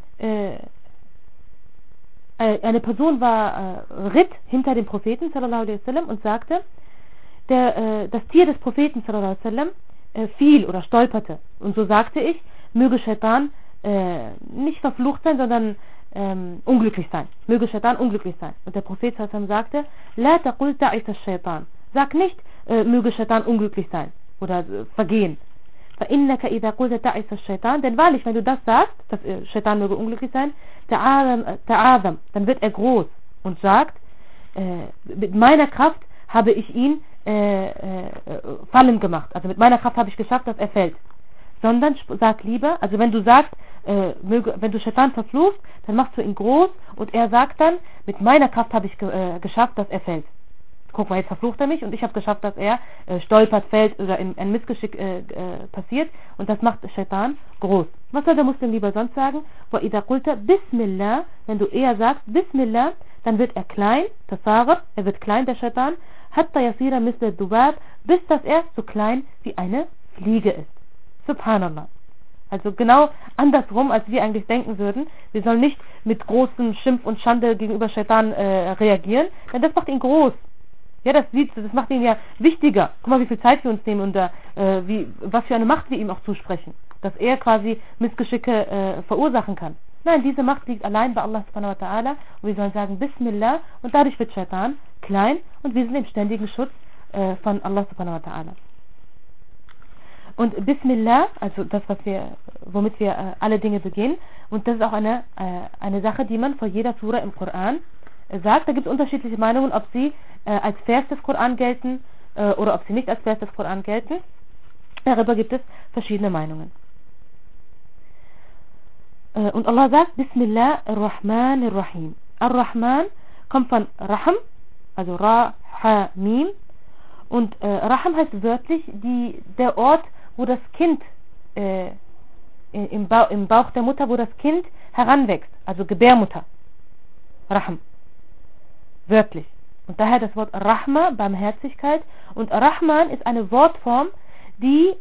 eine Person ritt hinter dem Propheten sallallahu alaihi wasallam und sagte, das Tier des Propheten sallallahu alaihi wasallam fiel oder stolperte. Und so sagte ich, möge Shaitan nicht verflucht sein, sondern unglücklich sein. Möge Shaitan unglücklich sein. Und der Prophet sallallahu alaihi wasallam sagte, La taqul ta'isa Shaitan. Sag nicht, möge Shaitan unglücklich sein oder vergehen. Denn wahrlich, wenn du das sagst, dass Shaitan möge unglücklich sein, dann wird er groß und sagt, mit meiner Kraft habe ich ihn fallen gemacht. Also mit meiner Kraft habe ich geschafft, dass er fällt. Sondern sag lieber, also wenn du sagst, wenn du Shaitan verfluchst, dann machst du ihn groß, und er sagt dann, mit meiner Kraft habe ich geschafft, dass er fällt. Guck mal, jetzt verflucht er mich, und ich habe geschafft, dass er stolpert, fällt oder ein Missgeschick passiert, und das macht Shaitan groß. Was soll der Muslim lieber sonst sagen? Bismillah, wenn du eher sagst Bismillah, dann wird er klein, er wird klein, der Shaitan, hatta yasira misla dubab, bis dass er so klein wie eine Fliege ist. Subhanallah. Also genau andersrum, als wir eigentlich denken würden. Wir sollen nicht mit großem Schimpf und Schande gegenüber Shaitan reagieren, denn das macht ihn groß. Ja, das macht ihn ja wichtiger. Guck mal, wie viel Zeit wir uns nehmen und was für eine Macht wir ihm auch zusprechen. Dass er quasi Missgeschicke verursachen kann. Nein, diese Macht liegt allein bei Allah subhanahu wa ta'ala, und wir sollen sagen Bismillah, und dadurch wird Shaitan klein, und wir sind im ständigen Schutz von Allah subhanahu wa ta'ala. Und Bismillah, also das, womit wir alle Dinge beginnen, und das ist auch eine Sache, die man vor jeder Sura im Koran sagt. Da gibt es unterschiedliche Meinungen, ob sie als Vers des Koran gelten oder ob sie nicht als Vers des Koran gelten. Darüber gibt es verschiedene Meinungen. Und Allah sagt Bismillah ar-Rahman ar-Rahim. Ar-Rahman kommt von Raham, also Ra, Ha, Mim, und Raham heißt wörtlich der Ort, wo das Kind im Bauch der Mutter, wo das Kind heranwächst, also Gebärmutter. Raham. Wörtlich. Und daher das Wort Rahma, Barmherzigkeit. Und Rahman ist eine Wortform, die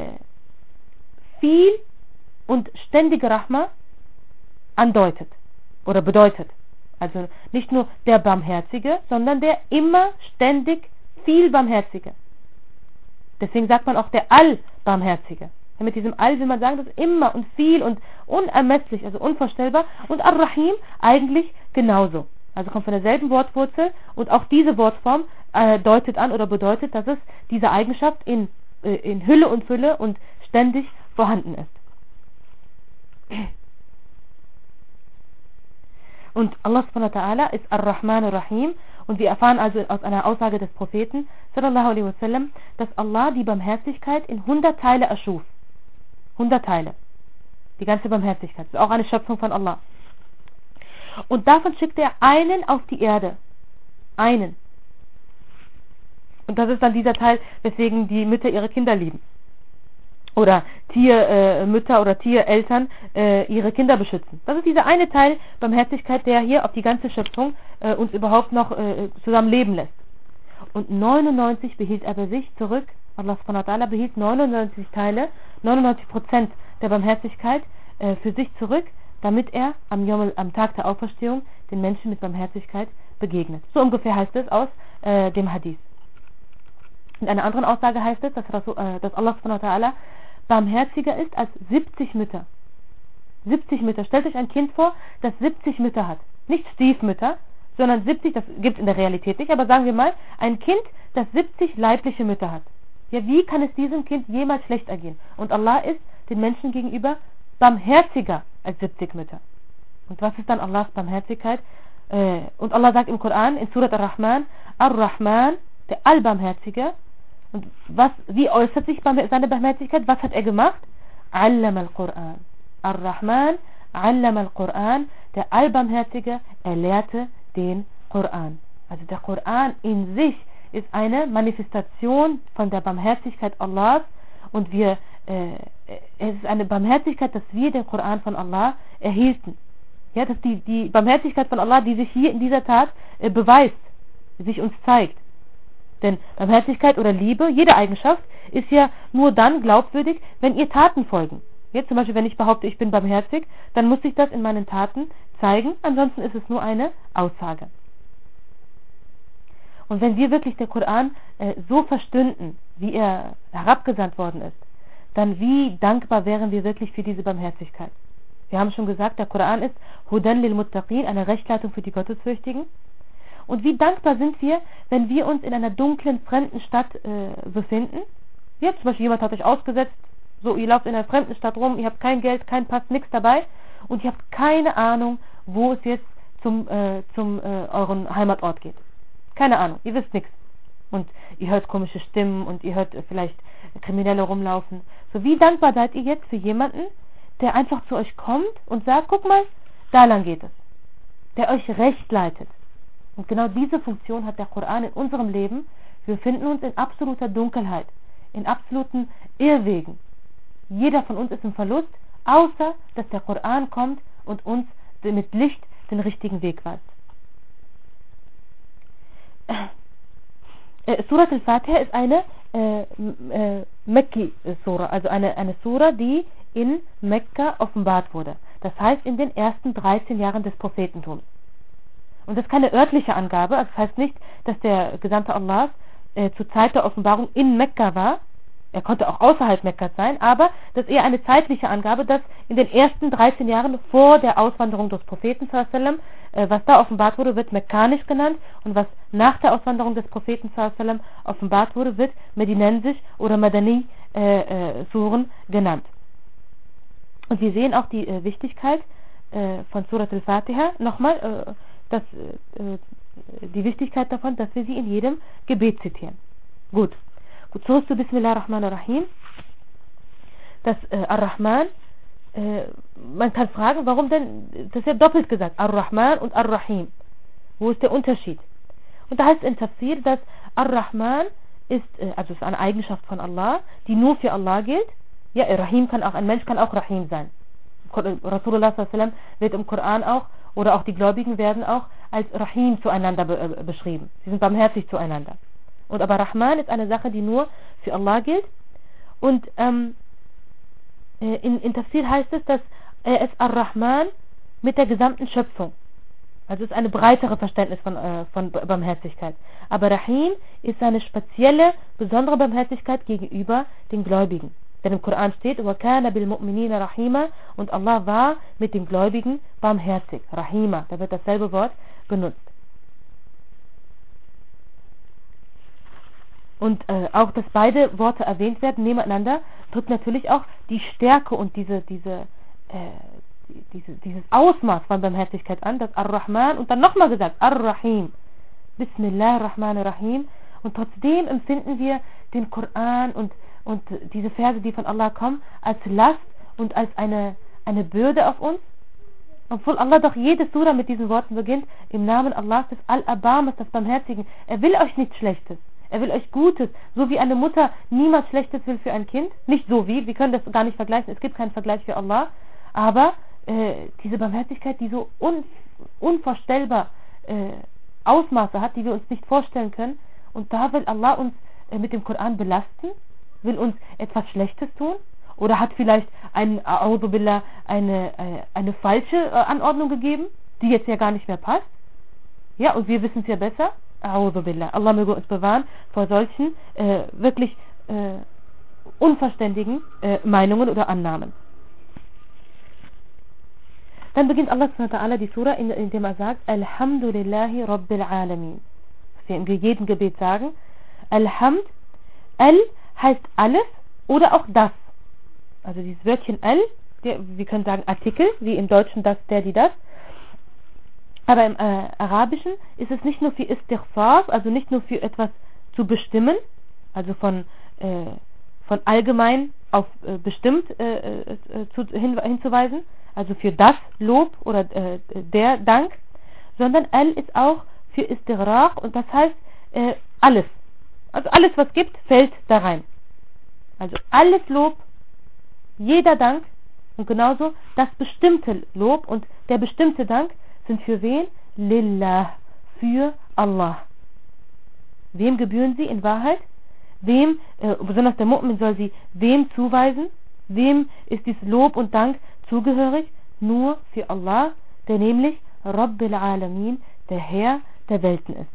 viel und ständige Rahma andeutet oder bedeutet. Also nicht nur der Barmherzige, sondern der immer ständig viel Barmherzige. Deswegen sagt man auch der All-Barmherzige. Mit diesem All will man sagen, das ist immer und viel und unermesslich, also unvorstellbar. Und Ar-Rahim eigentlich genauso. Also kommt von derselben Wortwurzel, und auch diese Wortform deutet an oder bedeutet, dass es diese Eigenschaft in Hülle und Fülle und ständig vorhanden ist. Und Allah subhanahu wa ta'ala ist Ar-Rahman Ar-Rahim, Und wir erfahren also aus einer Aussage des Propheten, sallallahu alaihi wasallam, dass Allah die Barmherzigkeit in 100 Teile erschuf. 100 Teile. Die ganze Barmherzigkeit. Das ist auch eine Schöpfung von Allah. Und davon schickt er einen auf die Erde. Einen. Und das ist dann dieser Teil, weswegen die Mütter ihre Kinder lieben. Oder Tiermütter oder Tiereltern ihre Kinder beschützen. Das ist dieser eine Teil Barmherzigkeit, der hier auf die ganze Schöpfung uns überhaupt noch zusammen leben lässt. Und 99 behielt er bei sich zurück. Allah subhanahu wa ta'ala behielt 99 Teile, 99% der Barmherzigkeit für sich zurück, damit er am Tag der Auferstehung den Menschen mit Barmherzigkeit begegnet. So ungefähr heißt es aus dem Hadith. In einer anderen Aussage heißt es, dass Allah subhanahu wa ta'ala barmherziger ist als 70 Mütter. 70 Mütter. Stellt euch ein Kind vor, das 70 Mütter hat. Nicht Stiefmütter, sondern 70, das gibt es in der Realität nicht, aber sagen wir mal, ein Kind, das 70 leibliche Mütter hat. Ja, wie kann es diesem Kind jemals schlecht ergehen? Und Allah ist den Menschen gegenüber barmherziger als 70 Mütter. Und was ist dann Allahs Barmherzigkeit? Und Allah sagt im Koran, in Surat Ar-Rahman, Ar-Rahman, der Allbarmherzige. Und wie äußert sich seine Barmherzigkeit? Was hat er gemacht? Allama al-Quran. Ar-Rahman, Allama al-Quran, der Allbarmherzige, er lehrte den Koran. Also der Koran in sich ist eine Manifestation von der Barmherzigkeit Allahs und es ist eine Barmherzigkeit, dass wir den Koran von Allah erhielten. Ja, dass die Barmherzigkeit von Allah, die sich hier in dieser Tat beweist, sich uns zeigt. Denn Barmherzigkeit oder Liebe, jede Eigenschaft, ist ja nur dann glaubwürdig, wenn ihr Taten folgen. Jetzt zum Beispiel, wenn ich behaupte, ich bin barmherzig, dann muss ich das in meinen Taten zeigen, ansonsten ist es nur eine Aussage. Und wenn wir wirklich den Koran so verstünden, wie er herabgesandt worden ist, dann wie dankbar wären wir wirklich für diese Barmherzigkeit. Wir haben schon gesagt, der Koran ist Hudan lil Muttaqin, eine Rechtleitung für die Gottesfürchtigen. Und wie dankbar sind wir, wenn wir uns in einer dunklen, fremden Stadt befinden. Ja, zum Beispiel jemand hat euch ausgesetzt, so ihr lauft in einer fremden Stadt rum, ihr habt kein Geld, kein Pass, nichts dabei und ihr habt keine Ahnung, wo es jetzt zum euren Heimatort geht. Keine Ahnung, ihr wisst nichts. Und ihr hört komische Stimmen und ihr hört vielleicht Kriminelle rumlaufen. So, wie dankbar seid ihr jetzt für jemanden, der einfach zu euch kommt und sagt, guck mal, da lang geht es. Der euch recht leitet. Und genau diese Funktion hat der Koran in unserem Leben. Wir befinden uns in absoluter Dunkelheit, in absoluten Irrwegen. Jeder von uns ist im Verlust, außer dass der Koran kommt und uns mit Licht den richtigen Weg weist. Surat al-Fatiha ist eine Mekki-Sura, also eine Sura, die in Mekka offenbart wurde. Das heißt in den ersten 13 Jahren des Prophetentums. Und das ist keine örtliche Angabe, also das heißt nicht, dass der Gesandte Allahs zur Zeit der Offenbarung in Mekka war. Er konnte auch außerhalb Mekkas sein, aber das ist eher eine zeitliche Angabe, dass in den ersten 13 Jahren vor der Auswanderung des Propheten sallallahu was da offenbart wurde, wird Mekkanisch genannt und was nach der Auswanderung des Propheten sallallahu offenbart wurde, wird Medinensisch oder Madani Suren genannt. Und wir sehen auch die Wichtigkeit von Surat al-Fatiha, nochmal, die Wichtigkeit davon, dass wir sie in jedem Gebet zitieren. Gut, zurück zu Bismillah ar-Rahman ar-Rahim. Das Ar-Rahman, man kann fragen, warum denn, das ist ja doppelt gesagt, Ar-Rahman und Ar-Rahim. Wo ist der Unterschied? Und da heißt es in Tafsir, dass Ar-Rahman ist eine Eigenschaft von Allah, die nur für Allah gilt. Ja, Rahim ein Mensch kann auch Rahim sein. Rasulullah sallallahu alaihi wasallam wird im Koran auch, oder auch die Gläubigen werden auch als Rahim zueinander beschrieben. Sie sind barmherzig zueinander. Und aber Rahman ist eine Sache, die nur für Allah gilt. Und in Tafsir heißt es, dass er ist Ar-Rahman mit der gesamten Schöpfung. Also es ist eine breitere Verständnis von Barmherzigkeit. Aber Rahim ist eine spezielle, besondere Barmherzigkeit gegenüber den Gläubigen. Denn im Koran steht, وَكَانَ بِالْمُؤْمِنِينَ رَحِيمًا, und Allah war mit den Gläubigen barmherzig. Rahima, da wird dasselbe Wort benutzt. Und auch, dass beide Worte erwähnt werden nebeneinander, drückt natürlich auch die Stärke und dieses Ausmaß von Barmherzigkeit an, das Ar-Rahman und dann nochmal gesagt, Ar-Rahim. Bismillahirrahmanirrahim, und trotzdem empfinden wir den Koran und diese Verse, die von Allah kommen, als Last und als eine Bürde auf uns, obwohl Allah doch jede Surah mit diesen Worten beginnt: im Namen Allahs, des Al-Abamas, des Barmherzigen. Er will euch nichts Schlechtes, er will euch Gutes, so wie eine Mutter niemals Schlechtes will für ein Kind, nicht so wie, wir können das gar nicht vergleichen, es gibt keinen Vergleich für Allah, aber diese Barmherzigkeit, die so unvorstellbar Ausmaße hat, die wir uns nicht vorstellen können, und da will Allah uns mit dem Koran belasten, will uns etwas Schlechtes tun, oder hat vielleicht eine falsche Anordnung gegeben, die jetzt ja gar nicht mehr passt. Ja, und wir wissen es ja besser. Allah möge uns bewahren vor solchen wirklich unverständigen Meinungen oder Annahmen. Dann beginnt Allah subhanahu die Surah, indem er sagt: Alhamdulillahi Rabbil Alamin. Was wir in jedem Gebet sagen. Alhamd, Al heißt alles oder auch das. Also dieses Wörtchen Al, wir können sagen Artikel, wie im Deutschen das, der, die, das. Aber im Arabischen ist es nicht nur für Istighfar, also nicht nur für etwas zu bestimmen, also von allgemein auf bestimmt hinzuweisen, also für das Lob oder der Dank, sondern Al ist auch für Istighraq, und das heißt alles. Also alles, was gibt, fällt da rein. Also alles Lob, jeder Dank und genauso das bestimmte Lob und der bestimmte Dank sind für wen? Lillah, für Allah. Wem gebühren sie in Wahrheit? Wem, besonders der Mu'min soll sie wem zuweisen? Wem ist dieses Lob und Dank zugehörig? Nur für Allah, der nämlich Rabbil Alamin, der Herr der Welten ist.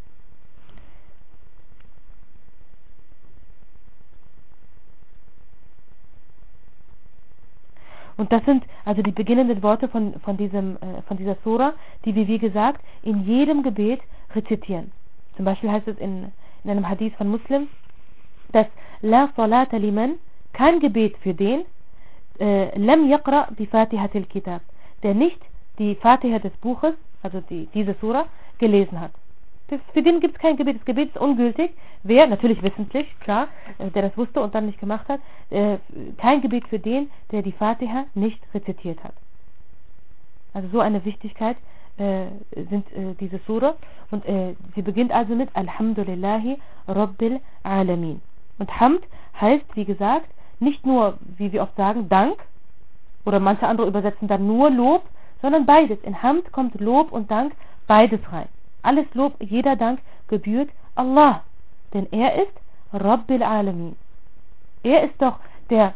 Und das sind also die beginnenden Worte von dieser Surah, die wir, wie gesagt, in jedem Gebet rezitieren. Zum Beispiel heißt es in einem Hadith von Muslim, dass La Salata liman, kein Gebet für den, Lam Yaqra bi Fatihatil Kitab, der nicht die Fatiha des Buches, also diese Surah, gelesen hat. Für den gibt es kein Gebet. Das Gebet ist ungültig. Wer, natürlich wissentlich, klar, der das wusste und dann nicht gemacht hat, kein Gebet für den, der die Fatiha nicht rezitiert hat. Also so eine Wichtigkeit sind diese Surah. Und sie beginnt also mit Alhamdulillahi Rabbil Alamin. Und Hamd heißt, wie gesagt, nicht nur, wie wir oft sagen, Dank, oder manche andere übersetzen dann nur Lob, sondern beides. In Hamd kommt Lob und Dank beides rein. Alles Lob, jeder Dank gebührt Allah, denn er ist Rabbil Alamin. Er ist doch der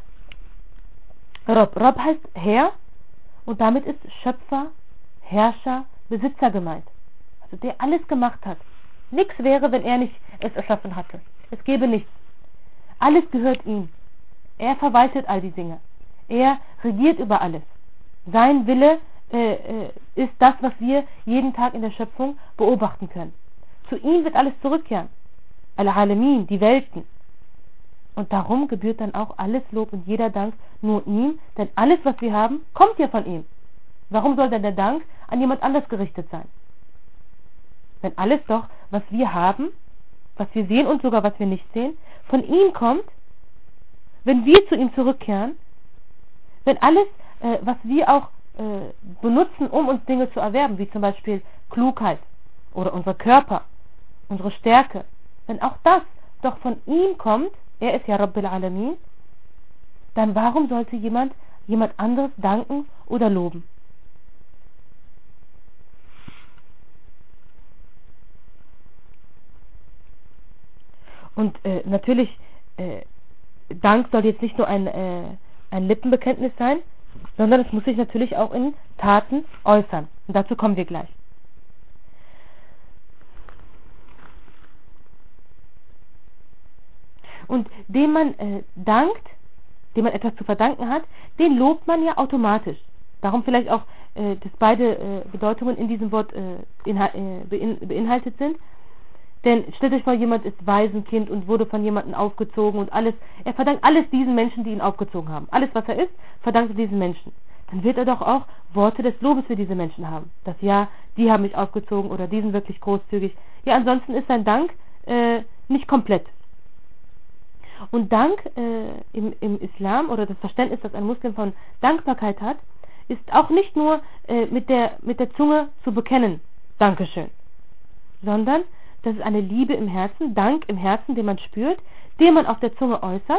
Rabb. Rabb heißt Herr, und damit ist Schöpfer, Herrscher, Besitzer gemeint. Also der alles gemacht hat. Nichts wäre, wenn er nicht es erschaffen hatte. Es gäbe nichts. Alles gehört ihm. Er verwaltet all die Dinge. Er regiert über alles. Sein Wille ist das, was wir jeden Tag in der Schöpfung beobachten können. Zu ihm wird alles zurückkehren. Al-Alamin, die Welten. Und darum gebührt dann auch alles Lob und jeder Dank nur ihm, denn alles, was wir haben, kommt ja von ihm. Warum soll denn der Dank an jemand anders gerichtet sein? Wenn alles doch, was wir haben, was wir sehen und sogar was wir nicht sehen, von ihm kommt, wenn wir zu ihm zurückkehren, wenn alles, was wir auch benutzen, um uns Dinge zu erwerben, wie zum Beispiel Klugheit oder unser Körper, unsere Stärke, wenn auch das doch von ihm kommt, er ist ja Rabbil Alamin, dann warum sollte jemand anderes danken oder loben? Und natürlich, Dank soll jetzt nicht nur ein Lippenbekenntnis sein, sondern es muss sich natürlich auch in Taten äußern. Und dazu kommen wir gleich. Und dem man dankt, dem man etwas zu verdanken hat, den lobt man ja automatisch. Darum vielleicht auch, dass beide Bedeutungen in diesem Wort beinhaltet sind. Denn stellt euch vor, jemand ist Waisenkind und wurde von jemandem aufgezogen und alles. Er verdankt alles diesen Menschen, die ihn aufgezogen haben. Alles, was er ist, verdankt er diesen Menschen. Dann wird er doch auch Worte des Lobes für diese Menschen haben. Dass ja, die haben mich aufgezogen oder die sind wirklich großzügig. ja, ansonsten ist sein Dank nicht komplett. Und Dank im Islam oder das Verständnis, das ein Muslim von Dankbarkeit hat, ist auch nicht nur mit der Zunge zu bekennen, Dankeschön, sondern das ist eine Liebe im Herzen, Dank im Herzen, den man spürt, den man auf der Zunge äußert,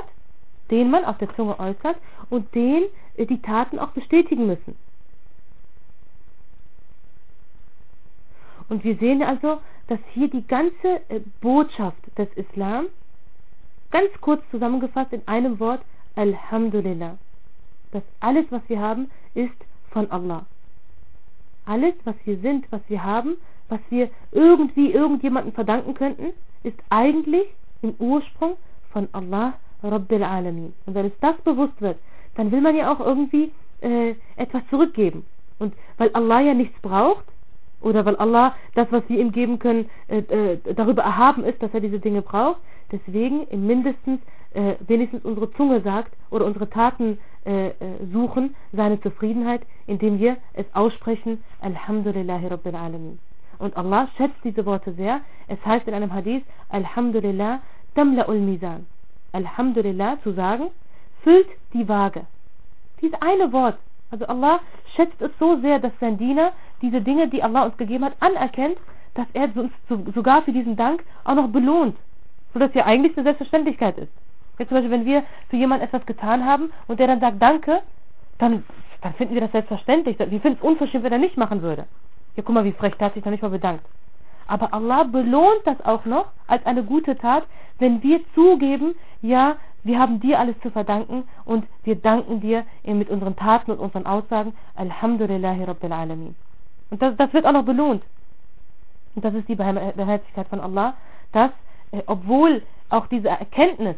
und den die Taten auch bestätigen müssen. Und wir sehen also, dass hier die ganze Botschaft des Islam ganz kurz zusammengefasst in einem Wort, Alhamdulillah. Dass alles, was wir haben, ist von Allah. Alles, was wir sind, was wir haben, was wir irgendwie irgendjemandem verdanken könnten, ist eigentlich im Ursprung von Allah Rabbil Alamin. Und wenn es das bewusst wird, dann will man ja auch irgendwie etwas zurückgeben. Und weil Allah ja nichts braucht, oder weil Allah das, was wir ihm geben können, darüber erhaben ist, dass er diese Dinge braucht, deswegen wenigstens unsere Zunge sagt oder unsere Taten suchen seine Zufriedenheit, indem wir es aussprechen, Alhamdulillahi Rabbil Alamin. Und Allah schätzt diese Worte sehr. Es heißt in einem Hadith, Alhamdulillah tamla'ul mizan. Alhamdulillah zu sagen, füllt die Waage. Dieses eine Wort. Also Allah schätzt es so sehr, dass sein Diener diese Dinge, die Allah uns gegeben hat, anerkennt, dass er uns sogar für diesen Dank auch noch belohnt. Sodass ja eigentlich eine Selbstverständlichkeit ist. Jetzt zum Beispiel, wenn wir für jemanden etwas getan haben und der dann sagt Danke, dann finden wir das selbstverständlich. Wir finden es unverschämt, wenn er nicht machen würde. Ja, guck mal, wie frech, der hat sich noch nicht mal bedankt. Aber Allah belohnt das auch noch als eine gute Tat, wenn wir zugeben, ja, wir haben dir alles zu verdanken und wir danken dir mit unseren Taten und unseren Aussagen, Alhamdulillahi Rabbil Alamin. Und das wird auch noch belohnt. Und das ist die Barmherzigkeit von Allah, dass, obwohl auch diese Erkenntnis,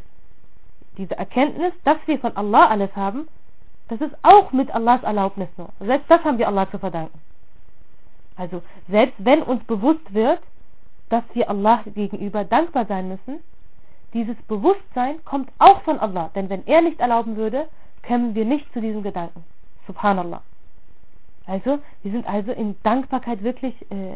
dass wir von Allah alles haben, das ist auch mit Allahs Erlaubnis nur. Selbst das haben wir Allah zu verdanken. Also selbst wenn uns bewusst wird, dass wir Allah gegenüber dankbar sein müssen, dieses Bewusstsein kommt auch von Allah. Denn wenn er nicht erlauben würde, kämen wir nicht zu diesem Gedanken. Subhanallah. Also, wir sind also in Dankbarkeit wirklich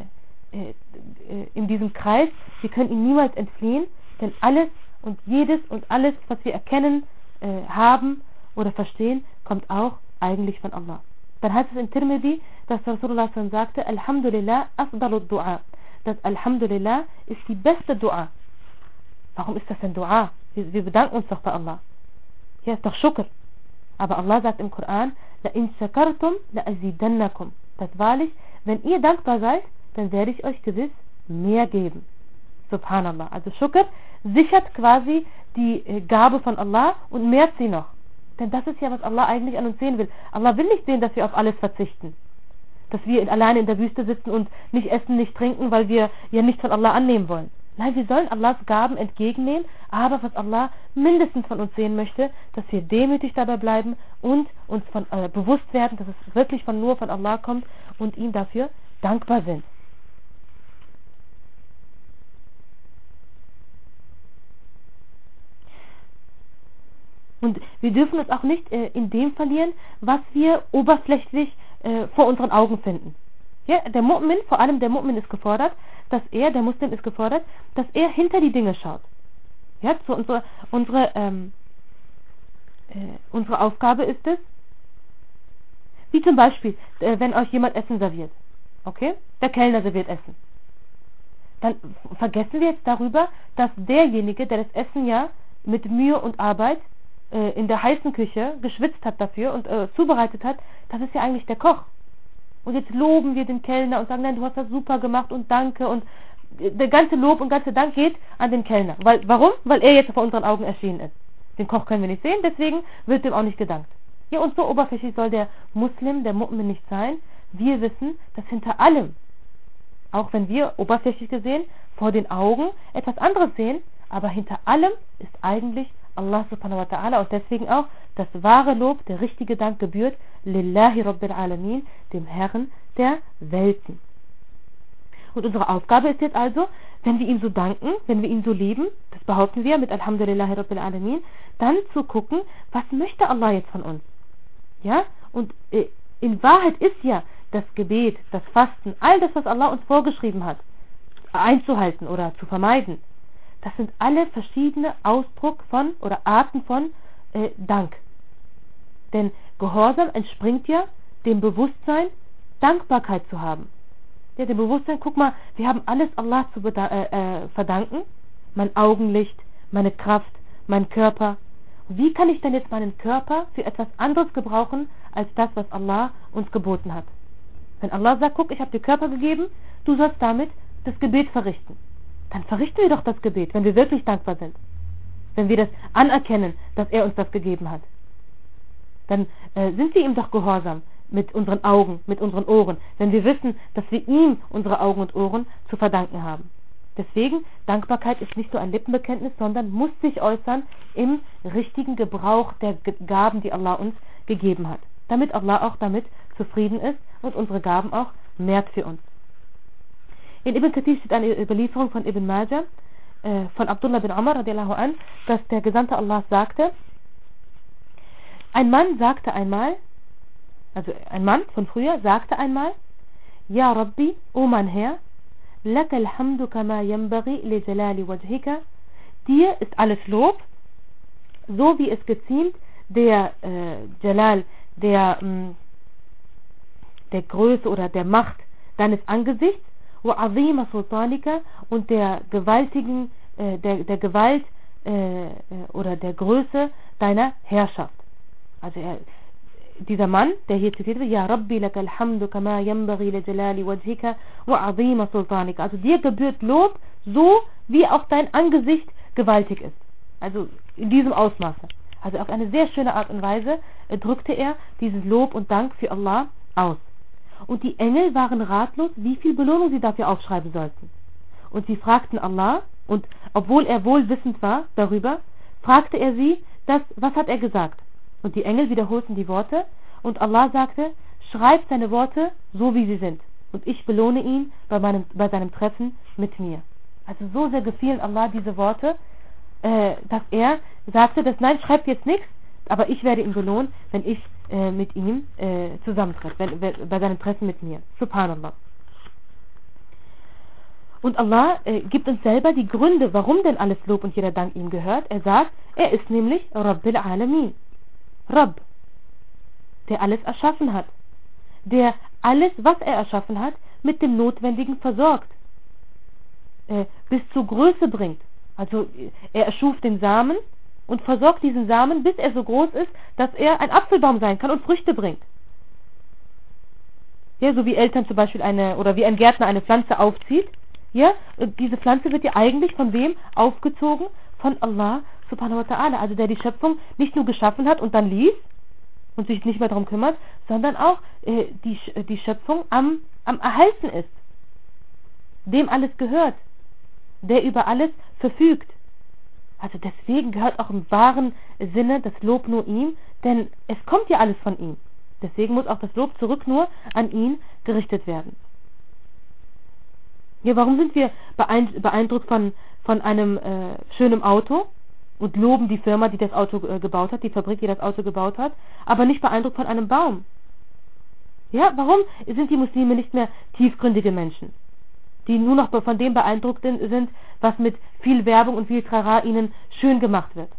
in diesem Kreis. Wir können ihn niemals entfliehen, denn alles und jedes und alles, was wir erkennen, haben oder verstehen, kommt auch eigentlich von Allah. Dann heißt es in Tirmidhi, dass Rasulullah sagte, Alhamdulillah afdalud du'a. Das Alhamdulillah ist die beste Dua. Warum ist das denn Dua? Wir bedanken uns doch bei Allah. Ja, ist doch Shukr. Aber Allah sagt im Koran, La in shakartum la azidannakum. Das wahrlich, wenn ihr dankbar seid, dann werde ich euch gewiss mehr geben. Subhanallah. Also Shukr sichert quasi die Gabe von Allah und mehrt sie noch. Denn das ist ja, was Allah eigentlich an uns sehen will. Allah will nicht sehen, dass wir auf alles verzichten. Dass wir alleine in der Wüste sitzen und nicht essen, nicht trinken, weil wir ja nichts von Allah annehmen wollen. Nein, wir sollen Allahs Gaben entgegennehmen, aber was Allah mindestens von uns sehen möchte, dass wir demütig dabei bleiben und uns bewusst werden, dass es wirklich nur von Allah kommt und ihm dafür dankbar sind. Und wir dürfen uns auch nicht in dem verlieren, was wir oberflächlich vor unseren Augen finden. Ja, der Mu'min, vor allem der Mu'min ist gefordert, der Muslim ist gefordert, dass er hinter die Dinge schaut. Ja, unsere Aufgabe ist es, wie zum Beispiel, wenn euch jemand Essen serviert. Okay? Der Kellner serviert Essen. Dann vergessen wir jetzt darüber, dass derjenige, der das Essen ja mit Mühe und Arbeit in der heißen Küche geschwitzt hat dafür und zubereitet hat, das ist ja eigentlich der Koch. Und jetzt loben wir den Kellner und sagen, nein, du hast das super gemacht und danke, und der ganze Lob und ganze Dank geht an den Kellner. Warum? Weil er jetzt vor unseren Augen erschienen ist. Den Koch können wir nicht sehen, deswegen wird dem auch nicht gedankt. Ja, und so oberflächlich soll der Muslim, der Mu'min nicht sein. Wir wissen, dass hinter allem, auch wenn wir oberflächlich gesehen vor den Augen etwas anderes sehen, aber hinter allem ist eigentlich Allah subhanahu wa ta'ala, und deswegen auch das wahre Lob, der richtige Dank gebührt Lillahi Rabbil Alamin, dem Herrn der Welten. Und unsere Aufgabe ist jetzt also, wenn wir ihm so danken, wenn wir ihn so lieben, das behaupten wir mit Alhamdulillahi Rabbil Alamin, dann zu gucken, was möchte Allah jetzt von uns? Ja, und in Wahrheit ist ja das Gebet, das Fasten, all das, was Allah uns vorgeschrieben hat, einzuhalten oder zu vermeiden. Das sind alle verschiedene Ausdruck von oder Arten von Dank. Denn Gehorsam entspringt ja dem Bewusstsein, Dankbarkeit zu haben. Ja, dem Bewusstsein, guck mal, wir haben alles Allah zu verdanken. Mein Augenlicht, meine Kraft, mein Körper. Wie kann ich denn jetzt meinen Körper für etwas anderes gebrauchen, als das, was Allah uns geboten hat? Wenn Allah sagt, guck, ich habe dir Körper gegeben, du sollst damit das Gebet verrichten. Dann verrichten wir doch das Gebet, wenn wir wirklich dankbar sind. Wenn wir das anerkennen, dass er uns das gegeben hat. Dann sind wir ihm doch gehorsam mit unseren Augen, mit unseren Ohren, wenn wir wissen, dass wir ihm unsere Augen und Ohren zu verdanken haben. Deswegen, Dankbarkeit ist nicht nur ein Lippenbekenntnis, sondern muss sich äußern im richtigen Gebrauch der Gaben, die Allah uns gegeben hat. Damit Allah auch damit zufrieden ist und unsere Gaben auch mehrt für uns. In Ibn Kathir steht eine Überlieferung von Ibn Majah, von Abdullah bin Umar radiallahu an, dass der Gesandte Allah sagte, ein Mann sagte einmal, also ein Mann von früher sagte einmal, Ja Rabbi, o mein Herr, laka alhamdu kama yanbaghi li jalali wajhika, dir ist alles Lob, so wie es geziemt der Jalal, der Größe oder der Macht deines Angesichts, wa azima sultanika, und der gewaltigen, der Gewalt oder der Größe deiner Herrschaft. Also dieser Mann, der hier zitiert wird, Ja Rabbi laka alhamdu kama yanbaghi li jalali wajhika wa azima sultanika. Also dir gebührt Lob, so wie auch dein Angesicht gewaltig ist. Also in diesem Ausmaße. Also auf eine sehr schöne Art und Weise drückte er dieses Lob und Dank für Allah aus. Und die Engel waren ratlos, wie viel Belohnung sie dafür aufschreiben sollten. Und sie fragten Allah, und obwohl er wohlwissend war darüber, fragte er sie, was hat er gesagt? Und die Engel wiederholten die Worte, und Allah sagte, schreib seine Worte so, wie sie sind, und ich belohne ihn bei seinem Treffen mit mir. Also so sehr gefielen Allah diese Worte, dass er sagte, dass nein, schreibt jetzt nichts, aber ich werde ihn belohnen, wenn ich mit ihm zusammentreffe, bei seinem Treffen mit mir. Subhanallah. Und Allah gibt uns selber die Gründe, warum denn alles Lob und jeder Dank ihm gehört. Er sagt, er ist nämlich Rabbil Alamin. Rabb, der alles erschaffen hat, der alles, was er erschaffen hat, mit dem Notwendigen versorgt, bis zur Größe bringt. Also er erschuf den Samen und versorgt diesen Samen, bis er so groß ist, dass er ein Apfelbaum sein kann und Früchte bringt. Ja, so wie Eltern zum Beispiel oder wie ein Gärtner eine Pflanze aufzieht. Ja, und diese Pflanze wird ja eigentlich von wem aufgezogen? Von Allah subhanahu wa ta'ala, also der die Schöpfung nicht nur geschaffen hat und dann ließ und sich nicht mehr darum kümmert, sondern auch die Schöpfung am Erhalten ist, dem alles gehört, der über alles verfügt. Also deswegen gehört auch im wahren Sinne das Lob nur ihm, denn es kommt ja alles von ihm. Deswegen muss auch das Lob zurück nur an ihn gerichtet werden. Ja, warum sind wir beeindruckt von einem schönen Auto und loben die Firma, die das Auto gebaut hat, die Fabrik, die das Auto gebaut hat, aber nicht beeindruckt von einem Baum? Ja, warum sind die Muslime nicht mehr tiefgründige Menschen, die nur noch von dem beeindruckt sind, was mit viel Werbung und viel Trara ihnen schön gemacht wird?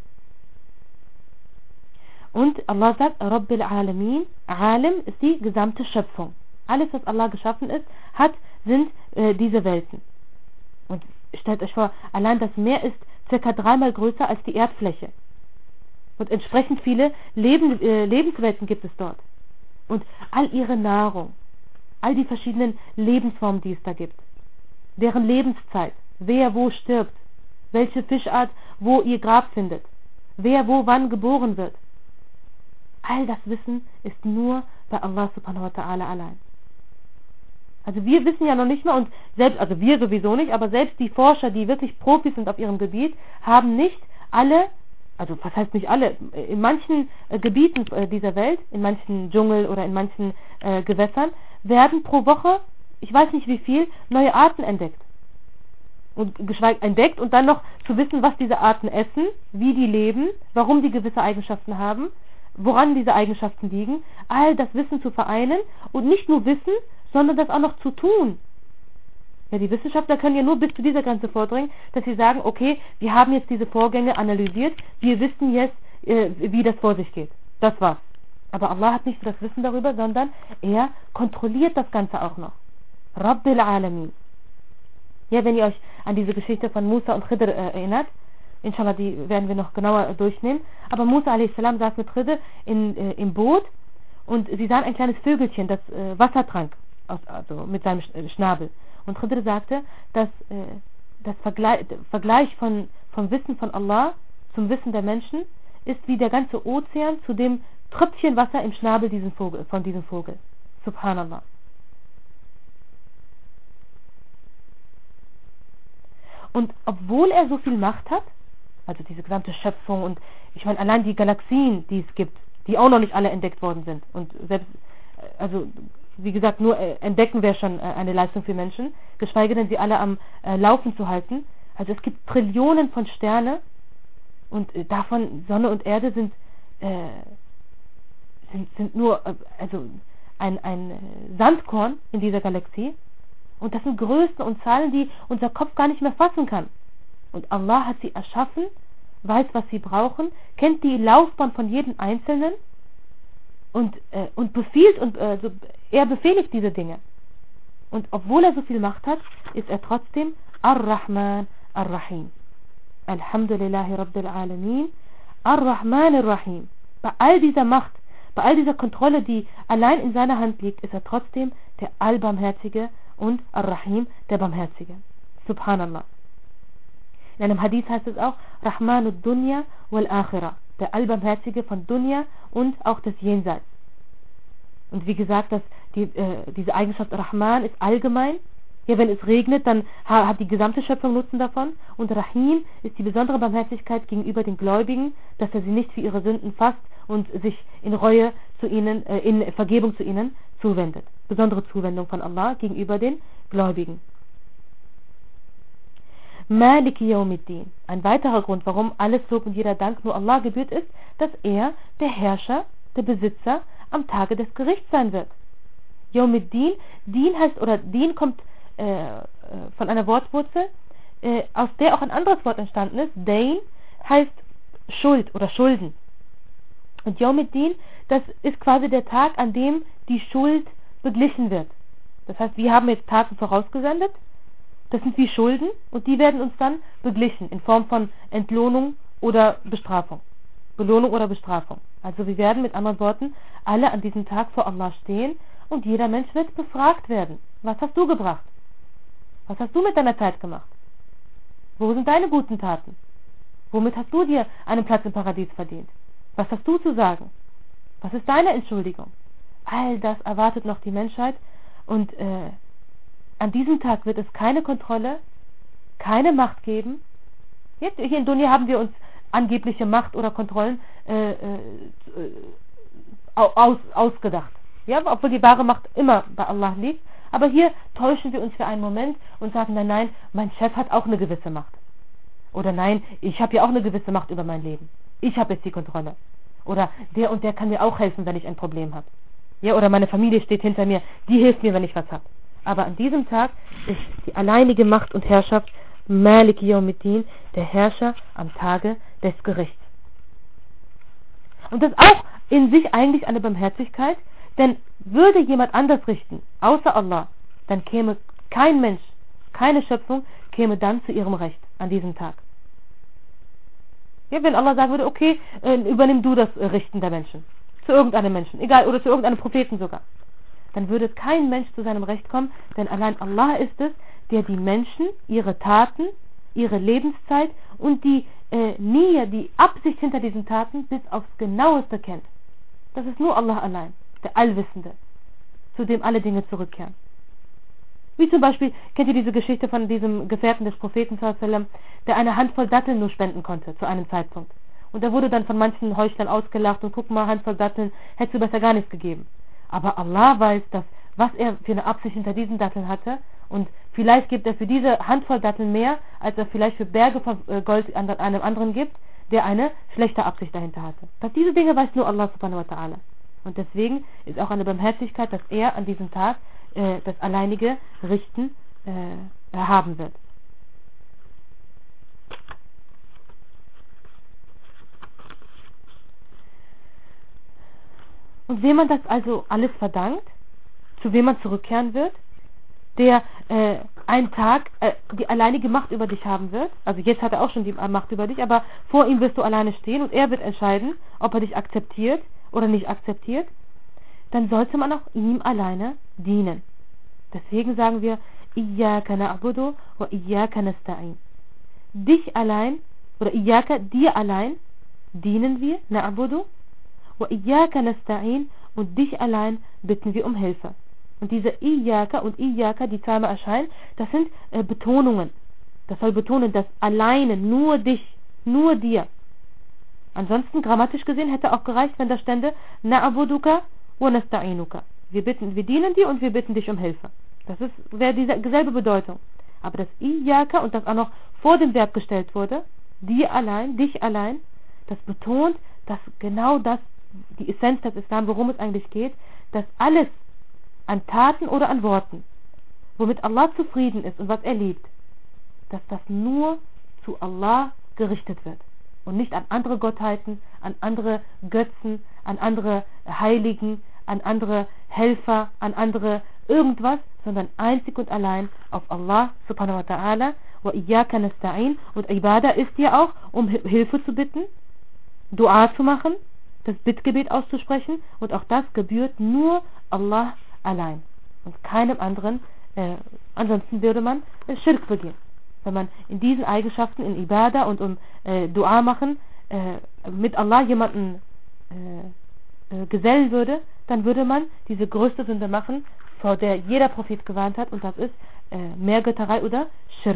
Und Allah sagt, Rabbil Alamin, Alim ist die gesamte Schöpfung. Alles, was Allah geschaffen sind diese Welten. Und stellt euch vor, allein das Meer ist ca. 3-mal größer als die Erdfläche. Und entsprechend viele Lebenswelten gibt es dort. Und all ihre Nahrung, all die verschiedenen Lebensformen, die es da gibt, deren Lebenszeit, wer wo stirbt, welche Fischart wo ihr Grab findet, wer wo wann geboren wird. All das Wissen ist nur bei Allah subhanahu wa ta'ala allein. Also wir wissen ja noch nicht mal, und selbst, also wir sowieso nicht, aber selbst die Forscher, die wirklich Profis sind auf ihrem Gebiet, haben nicht alle, also was heißt nicht alle, in manchen Gebieten dieser Welt, in manchen Dschungel oder in manchen Gewässern, werden pro Woche, ich weiß nicht wie viel, neue Arten entdeckt. Und geschweige entdeckt und dann noch zu wissen, was diese Arten essen, wie die leben, warum die gewisse Eigenschaften haben, woran diese Eigenschaften liegen, all das Wissen zu vereinen und nicht nur Wissen, sondern das auch noch zu tun. Ja, die Wissenschaftler können ja nur bis zu dieser Grenze vordringen, dass sie sagen, okay, wir haben jetzt diese Vorgänge analysiert, wir wissen jetzt, wie das vor sich geht. Das war's. Aber Allah hat nicht das Wissen darüber, sondern er kontrolliert das Ganze auch noch. Rabbil Alamin. Ja, wenn ihr euch an diese Geschichte von Musa und Khidr erinnert, inshallah, die werden wir noch genauer durchnehmen, aber Musa a.s. saß mit Khidr im Boot und sie sahen ein kleines Vögelchen, das Wasser trank, also mit seinem Schnabel. Und Khidr sagte, dass das Vergleich vom Wissen von Allah zum Wissen der Menschen ist wie der ganze Ozean zu dem Tröpfchen Wasser im Schnabel von diesem Vogel. Subhanallah. Und obwohl er so viel Macht hat, also diese gesamte Schöpfung und ich meine allein die Galaxien, die es gibt, die auch noch nicht alle entdeckt worden sind und selbst, also wie gesagt, nur entdecken wäre schon eine Leistung für Menschen, geschweige denn sie alle am Laufen zu halten. Also es gibt Trillionen von Sterne und davon Sonne und Erde sind nur also ein Sandkorn in dieser Galaxie. Und das sind Größen und Zahlen, die unser Kopf gar nicht mehr fassen kann. Und Allah hat sie erschaffen, weiß, was sie brauchen, kennt die Laufbahn von jedem Einzelnen und befiehlt und er befehligt diese Dinge. Und obwohl er so viel Macht hat, ist er trotzdem Ar-Rahman Ar-Rahim. Alhamdulillahi Rabbil Alamin. Ar-Rahman Ar-Rahim. Bei all dieser Macht, bei all dieser Kontrolle, die allein in seiner Hand liegt, ist er trotzdem der Allbarmherzige und Ar-Rahim, der Barmherzige. Subhanallah. In einem Hadith heißt es auch Rahmanud Dunya wal Akhirah, der Allbarmherzige von Dunya und auch des Jenseits. Und wie gesagt, diese Eigenschaft Rahman ist allgemein. Ja, wenn es regnet, dann hat die gesamte Schöpfung Nutzen davon. Und Rahim ist die besondere Barmherzigkeit gegenüber den Gläubigen, dass er sie nicht für ihre Sünden fasst und sich in Reue zu ihnen, in Vergebung zu ihnen zuwendet. Besondere Zuwendung von Allah gegenüber den Gläubigen. Maliki Yawmiddin. Ein weiterer Grund, warum alles Lob und jeder Dank nur Allah gebührt, ist, dass er der Herrscher, der Besitzer am Tage des Gerichts sein wird. Yawmiddin, Din heißt, oder Din kommt von einer Wortwurzel, aus der auch ein anderes Wort entstanden ist. Dain heißt Schuld oder Schulden. Und Yawmiddin, das ist quasi der Tag, an dem die Schuld beglichen wird. Das heißt, wir haben jetzt Taten vorausgesendet, das sind wie Schulden und die werden uns dann beglichen in Form von Entlohnung oder Bestrafung. Belohnung oder Bestrafung. Also wir werden mit anderen Worten alle an diesem Tag vor Allah stehen und jeder Mensch wird befragt werden. Was hast du gebracht? Was hast du mit deiner Zeit gemacht? Wo sind deine guten Taten? Womit hast du dir einen Platz im Paradies verdient? Was hast du zu sagen? Was ist deine Entschuldigung? All das erwartet noch die Menschheit und an diesem Tag wird es keine Kontrolle, keine Macht geben. Jetzt, hier in Dunya haben wir uns angebliche Macht oder Kontrollen ausgedacht. Ja, obwohl die wahre Macht immer bei Allah liegt. Aber hier täuschen wir uns für einen Moment und sagen, nein, mein Chef hat auch eine gewisse Macht. Oder nein, ich habe ja auch eine gewisse Macht über mein Leben. Ich habe jetzt die Kontrolle. Oder der und der kann mir auch helfen, wenn ich ein Problem habe. Ja, oder meine Familie steht hinter mir, die hilft mir, wenn ich was habe. Aber an diesem Tag ist die alleinige Macht und Herrschaft Malik Yawmiddin, der Herrscher am Tage des Gerichts. Und das ist auch in sich eigentlich eine Barmherzigkeit, denn würde jemand anders richten, außer Allah, dann käme kein Mensch, keine Schöpfung, käme dann zu ihrem Recht an diesem Tag. Ja, wenn Allah sagen würde, okay, übernimm du das Richten der Menschen, zu irgendeinem Menschen, egal, oder zu irgendeinem Propheten sogar, dann würde kein Mensch zu seinem Recht kommen, denn allein Allah ist es, der die Menschen, ihre Taten, ihre Lebenszeit und die Niyya, die Absicht hinter diesen Taten bis aufs Genaueste kennt. Das ist nur Allah allein, der Allwissende, zu dem alle Dinge zurückkehren. Wie zum Beispiel, kennt ihr diese Geschichte von diesem Gefährten des Propheten, der eine Handvoll Datteln nur spenden konnte zu einem Zeitpunkt. Und er wurde dann von manchen Heuchlern ausgelacht und guck mal, Handvoll Datteln, hättest du besser gar nichts gegeben. Aber Allah weiß, dass was er für eine Absicht hinter diesen Datteln hatte und vielleicht gibt er für diese Handvoll Datteln mehr, als er vielleicht für Berge von Gold an einem anderen gibt, der eine schlechte Absicht dahinter hatte. Dass diese Dinge weiß nur Allah subhanahu wa ta'ala. Und deswegen ist auch eine Barmherzigkeit, dass er an diesem Tag das alleinige Richten haben wird. Und wem man das also alles verdankt, zu wem man zurückkehren wird, der einen Tag die alleinige Macht über dich haben wird, also jetzt hat er auch schon die Macht über dich, aber vor ihm wirst du alleine stehen und er wird entscheiden, ob er dich akzeptiert oder nicht akzeptiert, dann sollte man auch ihm alleine dienen. Deswegen sagen wir, Iyyaka na'budu wa Iyyaka nasta'in. Dich allein, oder Iyyaka, dir allein, dienen wir, na'budu, wa Iyyaka nasta'in, und dich allein bitten wir um Hilfe. Und diese Iyyaka und Iyyaka, die zweimal erscheinen, das sind Betonungen. Das soll betonen, dass alleine, nur dich, nur dir. Ansonsten, grammatisch gesehen, hätte auch gereicht, wenn da stände, na'buduka wa nasta'inuka. Wir dienen dir und wir bitten dich um Hilfe. Das wäre dieselbe Bedeutung. Aber das Iyyaka und das auch noch vor dem Verb gestellt wurde, dir allein, dich allein, das betont, dass genau das, die Essenz des Islam, worum es eigentlich geht, dass alles an Taten oder an Worten, womit Allah zufrieden ist und was er liebt, dass das nur zu Allah gerichtet wird und nicht an andere Gottheiten, an andere Götzen, an andere Heiligen, an andere Helfer, an andere irgendwas, sondern einzig und allein auf Allah subhanahu wa ta'ala. Wa Iyyaka nasta'in. Und Ibadah ist ja auch, um Hilfe zu bitten, Dua zu machen, das Bittgebet auszusprechen, und auch das gebührt nur Allah allein und keinem anderen. Ansonsten würde man Schirk begehen. Wenn man in diesen Eigenschaften, in Ibadah und Dua machen, mit Allah jemanden gesellen würde, dann würde man diese größte Sünde machen, vor der jeder Prophet gewarnt hat, und das ist Mehrgötterei oder Schirk.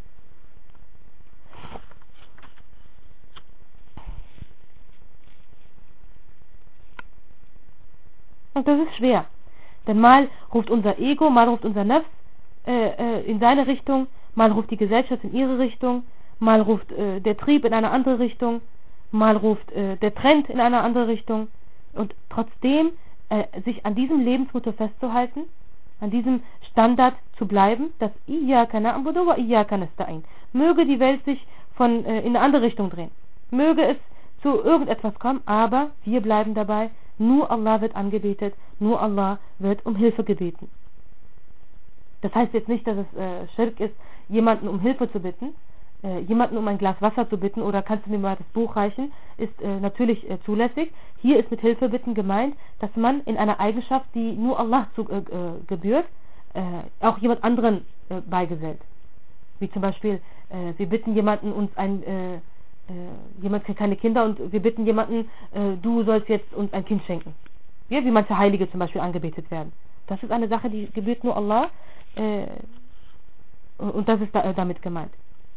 Und das ist schwer, denn mal ruft unser Ego, mal ruft unser Nafs in seine Richtung, mal ruft die Gesellschaft in ihre Richtung, mal ruft der Trieb in eine andere Richtung, mal ruft der Trend in eine andere Richtung, und trotzdem sich an diesem Lebensmotto festzuhalten, an diesem Standard zu bleiben, dass Iyyaka na'budu wa Iyyaka nasta'in. Möge die Welt sich in eine andere Richtung drehen, möge es zu irgendetwas kommen, aber wir bleiben dabei, nur Allah wird angebetet, nur Allah wird um Hilfe gebeten. Das heißt jetzt nicht, dass es Schirk ist, jemanden um Hilfe zu bitten, jemanden um ein Glas Wasser zu bitten oder kannst du mir mal das Buch reichen, ist natürlich zulässig. Hier ist mit Hilfe bitten gemeint, dass man in einer Eigenschaft, die nur Allah gebührt, auch jemand anderen beigesellt. Wie zum Beispiel, wir bitten jemanden jemand kriegt keine Kinder und wir bitten jemanden, du sollst jetzt uns ein Kind schenken. Ja, wie manche Heilige zum Beispiel angebetet werden. Das ist eine Sache, die gebührt nur Allah, und das ist damit gemeint.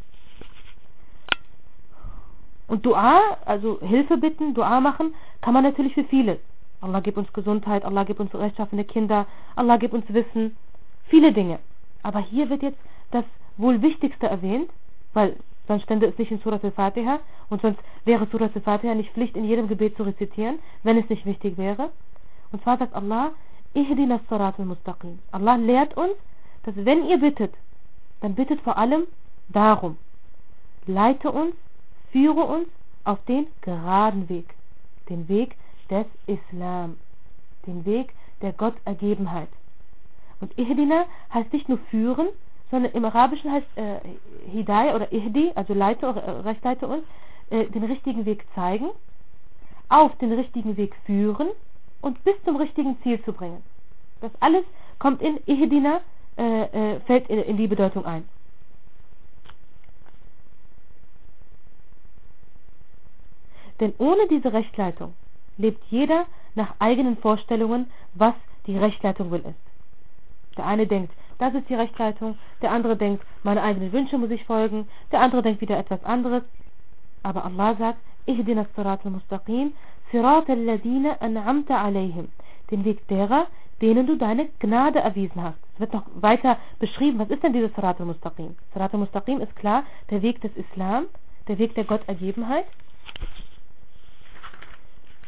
Und Dua, also Hilfe bitten, Dua machen, kann man natürlich für vieles. Allah gibt uns Gesundheit, Allah gibt uns rechtschaffene Kinder, Allah gibt uns Wissen, viele Dinge. Aber hier wird jetzt das wohl Wichtigste erwähnt, weil sonst stände es nicht in Surat al-Fatiha, und sonst wäre Surat al-Fatiha nicht Pflicht in jedem Gebet zu rezitieren, wenn es nicht wichtig wäre. Und zwar sagt Allah, Ihdina as-Sirat al-Mustaqim. Allah lehrt uns, dass wenn ihr bittet, dann bittet vor allem darum, leite uns, führe uns auf den geraden Weg, den Weg des Islam, den Weg der Gottergebenheit. Und Ihdina heißt nicht nur führen, sondern im Arabischen heißt Hidayah oder Ihdi, also rechtleite uns, den richtigen Weg zeigen, auf den richtigen Weg führen und bis zum richtigen Ziel zu bringen. Das alles kommt in Ihdina, fällt in die Bedeutung ein. Denn ohne diese Rechtleitung lebt jeder nach eigenen Vorstellungen, was die Rechtleitung will ist. Der eine denkt, das ist die Rechtleitung, der andere denkt, meine eigenen Wünsche muss ich folgen, der andere denkt wieder etwas anderes. Aber Allah sagt, Ihdina as-Sirat al-Mustaqim, Sirat al-Ladina an'amta alayhim, den Weg derer, denen du deine Gnade erwiesen hast. Es wird noch weiter beschrieben, was ist denn dieses Sirat al-Mustaqim? Sirat al-Mustaqim ist klar, der Weg des Islam, der Weg der Gottergebenheit.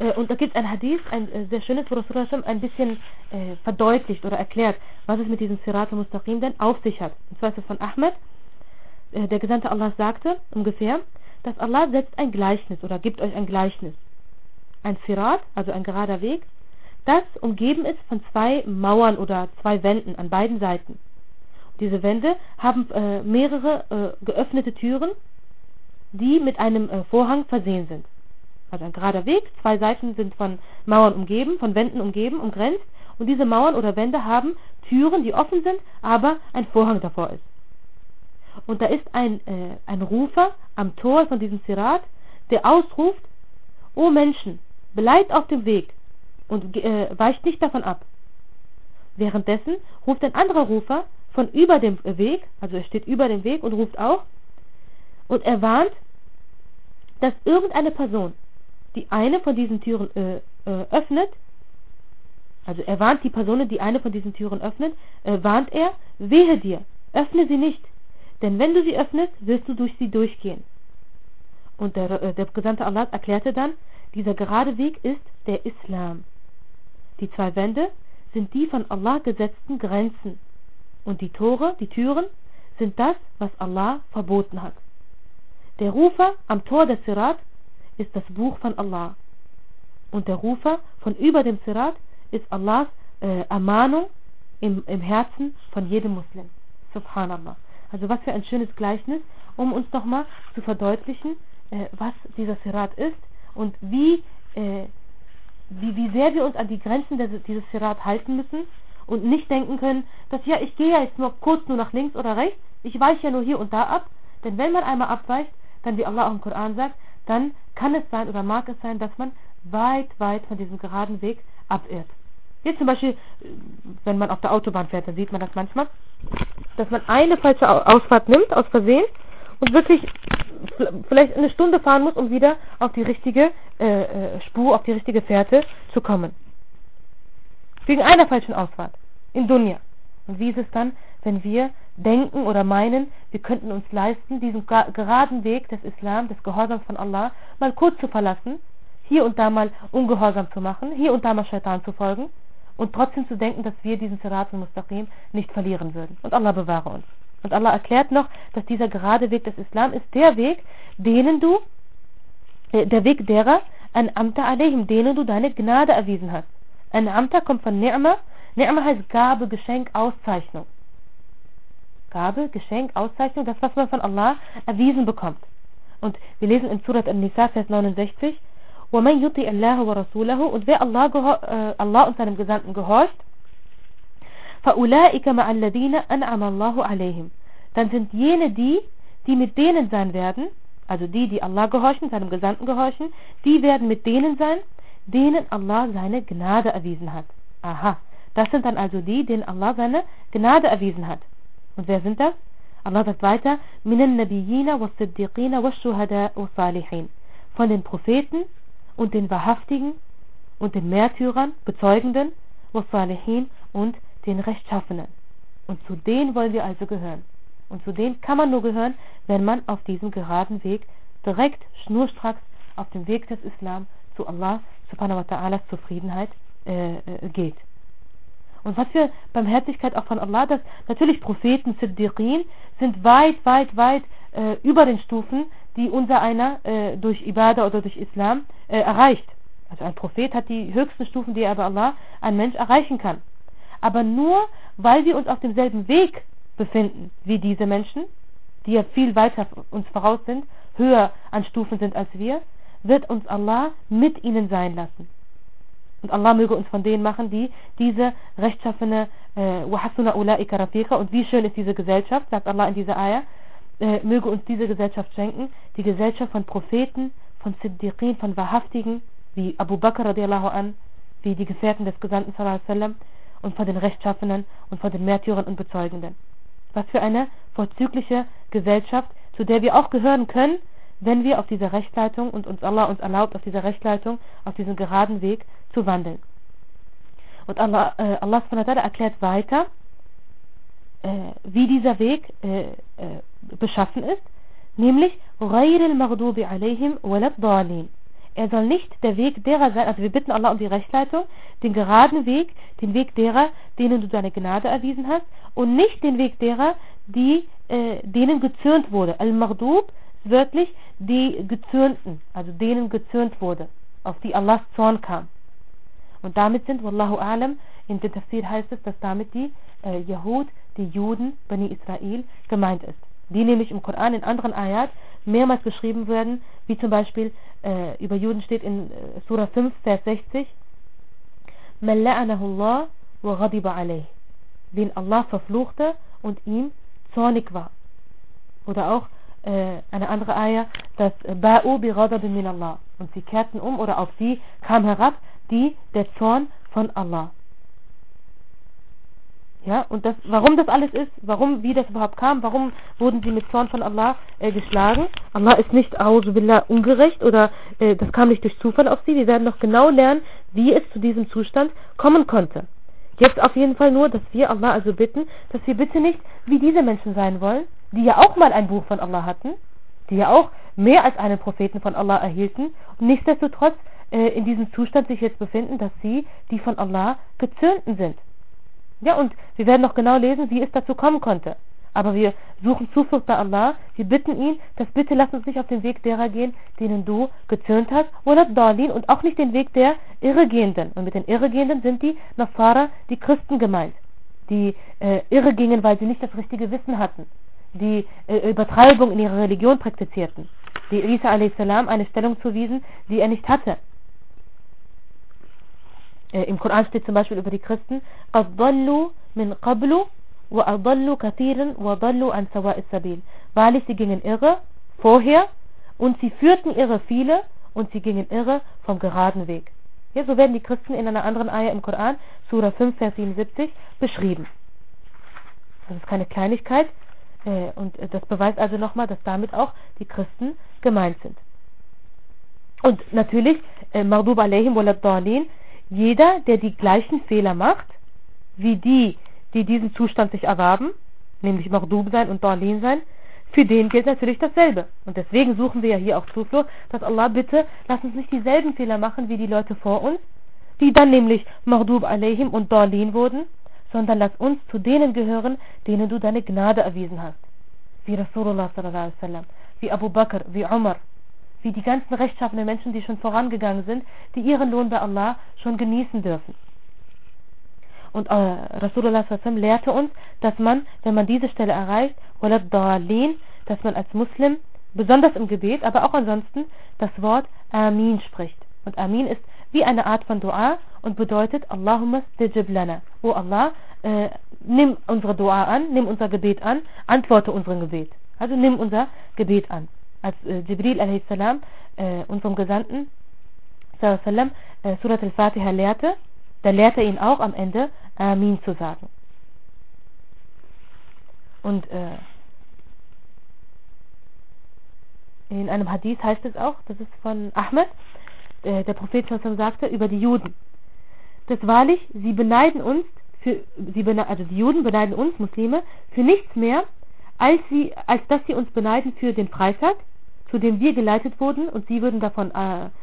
Und da gibt es ein Hadith, ein sehr schönes, wo Rasulullah ein bisschen verdeutlicht oder erklärt, was es mit diesem Sirat al-Mustaqim denn auf sich hat. Und zwar ist es von Ahmed, der Gesandte Allah sagte ungefähr, dass Allah setzt ein Gleichnis oder gibt euch ein Gleichnis. Ein Sirat, also ein gerader Weg, das umgeben ist von 2 Mauern oder 2 Wänden an beiden Seiten. Diese Wände haben mehrere geöffnete Türen, die mit einem Vorhang versehen sind. Also ein gerader Weg, 2 Seiten sind von Mauern umgeben, von Wänden umgeben, umgrenzt, und diese Mauern oder Wände haben Türen, die offen sind, aber ein Vorhang davor ist. Und da ist ein Rufer am Tor von diesem Sirat, der ausruft: O Menschen, bleibt auf dem Weg und weicht nicht davon ab. Währenddessen ruft ein anderer Rufer von über dem Weg, also er steht über dem Weg und ruft auch, und er warnt, dass irgendeine Person, die eine von diesen Türen öffnet, also er warnt die Personen, die eine von diesen Türen öffnet, warnt er: Wehe dir, öffne sie nicht, denn wenn du sie öffnest, wirst du durch sie durchgehen. Und der Gesandte Allah erklärte dann: Dieser gerade Weg ist der Islam. Die 2 Wände sind die von Allah gesetzten Grenzen, und die Türen sind das, was Allah verboten hat. Der Rufer am Tor des Sirat ist das Buch von Allah, und der Rufer von über dem Sirat ist Allahs Ermahnung im Herzen von jedem Muslim. Subhanallah. Also was für ein schönes Gleichnis, um uns nochmal zu verdeutlichen, was dieser Sirat ist und wie sehr wir uns an die Grenzen dieses Sirat halten müssen und nicht denken können, dass ich gehe ja jetzt nur kurz nach links oder rechts, ich weiche ja nur hier und da ab, denn wenn man einmal abweicht, dann, wie Allah auch im Koran sagt, dann kann es sein oder mag es sein, dass man weit, weit von diesem geraden Weg abirrt. Jetzt zum Beispiel, wenn man auf der Autobahn fährt, dann sieht man das manchmal, dass man eine falsche Ausfahrt nimmt, aus Versehen, und wirklich vielleicht eine Stunde fahren muss, um wieder auf die richtige Spur, auf die richtige Fährte zu kommen. Wegen einer falschen Ausfahrt. In Dunya. Und wie ist es dann, wenn wir denken oder meinen, wir könnten uns leisten, diesen geraden Weg des Islam, des Gehorsams von Allah, mal kurz zu verlassen, hier und da mal ungehorsam zu machen, hier und da mal Shaitan zu folgen und trotzdem zu denken, dass wir diesen Sirat al-Mustaqim nicht verlieren würden. Und Allah bewahre uns. Und Allah erklärt noch, dass dieser gerade Weg des Islam ist der Weg, der Weg derer, an'amta alayhim, denen du deine Gnade erwiesen hast. An'amta kommt von Ni'ma. Ni'ma heißt Gabe, Geschenk, Auszeichnung. Gabe, Geschenk, Auszeichnung, das, was man von Allah erwiesen bekommt. Und wir lesen in Surat An-Nisa, Vers 69, وَمَنْ يُطِعِ اللَّهَ وَرَسُولَهُ, und wer Allah und seinem Gesandten gehorcht, فَأُولَٰئِكَ مَعَ الَّذِينَ أَنْعَمَ اللَّهُ عَلَيْهِمْ, dann sind jene die mit denen sein werden, also die Allah gehorchen, seinem Gesandten gehorchen, die werden mit denen sein, denen Allah seine Gnade erwiesen hat. Aha, das sind dann also die, denen Allah seine Gnade erwiesen hat. Und wer sind das? Allah sagt weiter: Minan Nabiyina was Siddiqina was Shuhada was Salihin, von den Propheten und den Wahrhaftigen und den Märtyrern, Bezeugenden, was Salihin und den Rechtschaffenen. Und zu denen wollen wir also gehören. Und zu denen kann man nur gehören, wenn man auf diesem geraden Weg direkt, schnurstracks auf dem Weg des Islam zu Allah subhanahu wa ta'alas Zufriedenheit geht. Und was für Barmherzigkeit auch von Allah, dass natürlich Propheten, Siddiqin, sind weit über den Stufen, die unser einer durch Ibadah oder durch Islam erreicht. Also ein Prophet hat die höchsten Stufen, die aber Allah ein Mensch erreichen kann. Aber nur, weil wir uns auf demselben Weg befinden wie diese Menschen, die ja viel weiter uns voraus sind, höher an Stufen sind als wir, wird uns Allah mit ihnen sein lassen. Und Allah möge uns von denen machen, die diese rechtschaffene وَحَسُنَ أُولَٰئِكَ رَفِيقًا, und wie schön ist diese Gesellschaft, sagt Allah in dieser Ayah, möge uns diese Gesellschaft schenken, die Gesellschaft von Propheten, von Siddiqin, von Wahrhaftigen, wie Abu Bakr radiallahu an, wie die Gefährten des Gesandten sallallahu alaihi wasallam, und von den Rechtschaffenen und von den Märtyrern und Bezeugenden. Was für eine vorzügliche Gesellschaft, zu der wir auch gehören können, wenn wir auf dieser Rechtsleitung und Allah uns erlaubt, auf dieser Rechtsleitung, auf diesem geraden Weg zu wandeln. Und Allah subhanahu wa ta'ala erklärt weiter, wie dieser Weg beschaffen ist, nämlich غَيْرِ الْمَغْضُوبِ عَلَيْهِمْ وَلَا الضَّالِينَ. er soll nicht der Weg derer sein, also wir bitten Allah um die Rechtleitung, den geraden Weg, den Weg derer, denen du deine Gnade erwiesen hast, und nicht den Weg derer, denen gezürnt wurde. Al-Maghdub, wörtlich die Gezürnten, also denen gezürnt wurde, auf die Allahs Zorn kam. Und damit sind, Wallahu A'lam, in der Tafsir heißt es, dass damit die Yahud, die Juden, Bani Israel, gemeint ist. Die nämlich im Koran in anderen Ayat mehrmals beschrieben werden, wie zum Beispiel über Juden steht in Surah 5, Vers 60, Man la'anahu Allah wa ghadiba alayh, den Allah verfluchte und ihm zornig war. Oder auch eine andere Ayah, dass Ba'u bi ghadabin min Allah, und sie kehrten um, oder auf sie kam herab der Zorn von Allah. Ja, und warum das alles ist, wie das überhaupt kam, warum wurden sie mit Zorn von Allah geschlagen? Allah ist nicht auzubillah ungerecht, oder das kam nicht durch Zufall auf sie. Wir werden noch genau lernen, wie es zu diesem Zustand kommen konnte. Jetzt auf jeden Fall nur, dass wir Allah also bitten, dass wir bitte nicht wie diese Menschen sein wollen, die ja auch mal ein Buch von Allah hatten, die ja auch mehr als einen Propheten von Allah erhielten, und nichtsdestotrotz in diesem Zustand sich jetzt befinden, dass sie die von Allah Gezürnten sind. Ja, und wir werden noch genau lesen, wie es dazu kommen konnte. Aber wir suchen Zuflucht bei Allah, wir bitten ihn, dass bitte lass uns nicht auf den Weg derer gehen, denen du gezürnt hast, und auch nicht den Weg der Irregehenden. Und mit den Irregehenden sind die Nasara, die Christen gemeint, die irre gingen, weil sie nicht das richtige Wissen hatten, die Übertreibung in ihrer Religion praktizierten, die Isa a.s. eine Stellung zuwiesen, die er nicht hatte. Im Koran steht zum Beispiel über die Christen, قَدْ ضَلُّوا مِنْ قَبْلُ وَأَضَلُّوا كَثِيرًا وَضَلُّوا عَنْ سَوَاءِ السَّبِيلِ. Wahrlich, sie gingen irre vorher, und sie führten irre viele, und sie gingen irre vom geraden Weg. Ja, so werden die Christen in einer anderen Ayah im Koran, Surah 5, Vers 77, beschrieben. Das ist keine Kleinigkeit, und das beweist also nochmal, dass damit auch die Christen gemeint sind. Und natürlich, Maghdub alayhim waladdallin, jeder, der die gleichen Fehler macht, wie die diesen Zustand sich erwarben, nämlich Maghdub sein und Dalin sein, für den gilt natürlich dasselbe. Und deswegen suchen wir ja hier auch Zuflucht, dass Allah bitte, lass uns nicht dieselben Fehler machen wie die Leute vor uns, die dann nämlich Maghdub alayhim und Dalin wurden, sondern lass uns zu denen gehören, denen du deine Gnade erwiesen hast. Wie Rasulullah sallallahu alaihi wasallam, wie Abu Bakr, wie Umar, wie die ganzen rechtschaffenen Menschen, die schon vorangegangen sind, die ihren Lohn bei Allah schon genießen dürfen. Und Rasulullah sallallahu alaihi wasallam lehrte uns, dass man, wenn man diese Stelle erreicht, dass man als Muslim, besonders im Gebet, aber auch ansonsten, das Wort Amin spricht. Und Amin ist wie eine Art von Dua und bedeutet Allahumma stajib lana. O Allah, nimm unsere Dua an, nimm unser Gebet an, antworte unserem Gebet. Also nimm unser Gebet an. Als Jibril a.s. Unserem Gesandten sallam, Surat al-Fatiha lehrte, da lehrte er ihn auch am Ende Amin zu sagen. Und in einem Hadith heißt es auch, das ist von Ahmed, der Prophet sallam sagte über die Juden, dass wahrlich, sie beneiden uns, also die Juden beneiden uns, Muslime, für nichts mehr, als dass sie uns beneiden für den Freitag, zu dem wir geleitet wurden, und sie wurden davon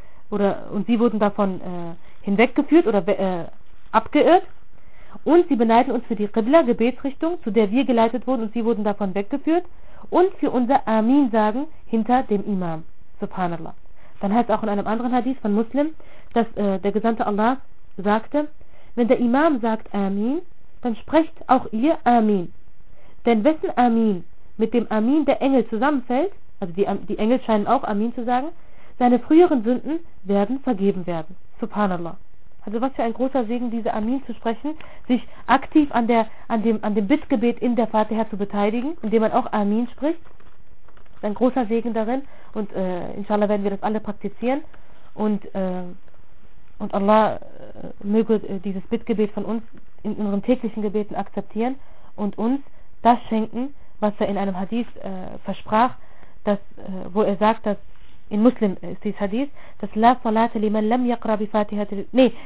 hinweggeführt oder abgeirrt, und sie beneiden uns für die Qibla, Gebetsrichtung, zu der wir geleitet wurden, und sie wurden davon weggeführt, und für unser Amin sagen hinter dem Imam. Subhanallah. Dann heißt auch in einem anderen Hadith von Muslim, dass der Gesandte Allah sagte, wenn der Imam sagt Amin, dann sprecht auch ihr Amin. Denn wessen Amin mit dem Amin der Engel zusammenfällt, also die Engel scheinen auch Amin zu sagen, seine früheren Sünden werden vergeben werden. Subhanallah. Also was für ein großer Segen, diese Amin zu sprechen, sich aktiv an dem Bittgebet in der Fatiha zu beteiligen, indem man auch Amin spricht. Das ist ein großer Segen darin, und inshallah werden wir das alle praktizieren, und Allah möge dieses Bittgebet von uns in unseren täglichen Gebeten akzeptieren und uns das schenken, was er in einem Hadith versprach, wo er sagt, dass in Muslim ist dieses Hadith, dass La Salata liman lam yaqra bi Fatihatil,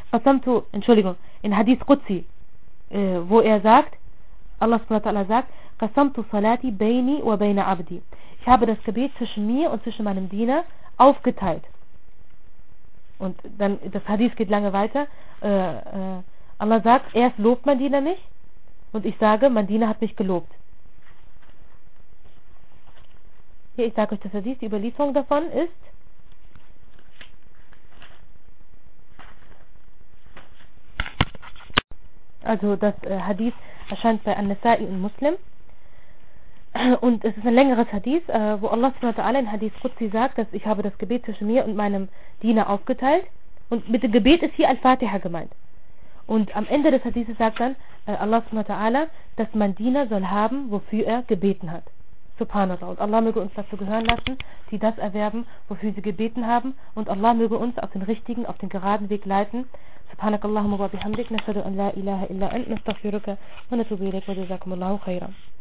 in Hadith Qudsi, wo er sagt, Allah subhanahu wa ta'ala sagt, Qasamtu salati bayni wa bayna abdi. Ich habe das Gebet zwischen mir und zwischen meinem Diener aufgeteilt. Und dann, das Hadith geht lange weiter. Allah sagt, erst lobt mein Diener mich und ich sage, mein Diener hat mich gelobt. Hier, ich sage euch das Hadith, die Überlieferung davon ist also das Hadith erscheint bei An-Nasa'i und Muslim und es ist ein längeres Hadith, wo Allah subhanahu wa ta'ala in Hadith Qudsi sagt, dass ich habe das Gebet zwischen mir und meinem Diener aufgeteilt und mit dem Gebet ist hier Al-Fatiha gemeint. Und am Ende des Hadithes sagt dann Allah subhanahu wa ta'ala, dass mein Diener soll haben, wofür er gebeten hat. Subhanallah. Und Allah möge uns dazu gehören lassen, die das erwerben, wofür sie gebeten haben. Und Allah möge uns auf den richtigen, auf den geraden Weg leiten. Subhanakallahumma wa bihamdik, nashhadu an la ilaha illa ant, nastaghfiruka wa natubu ilayk wa jazakumullahu khairan.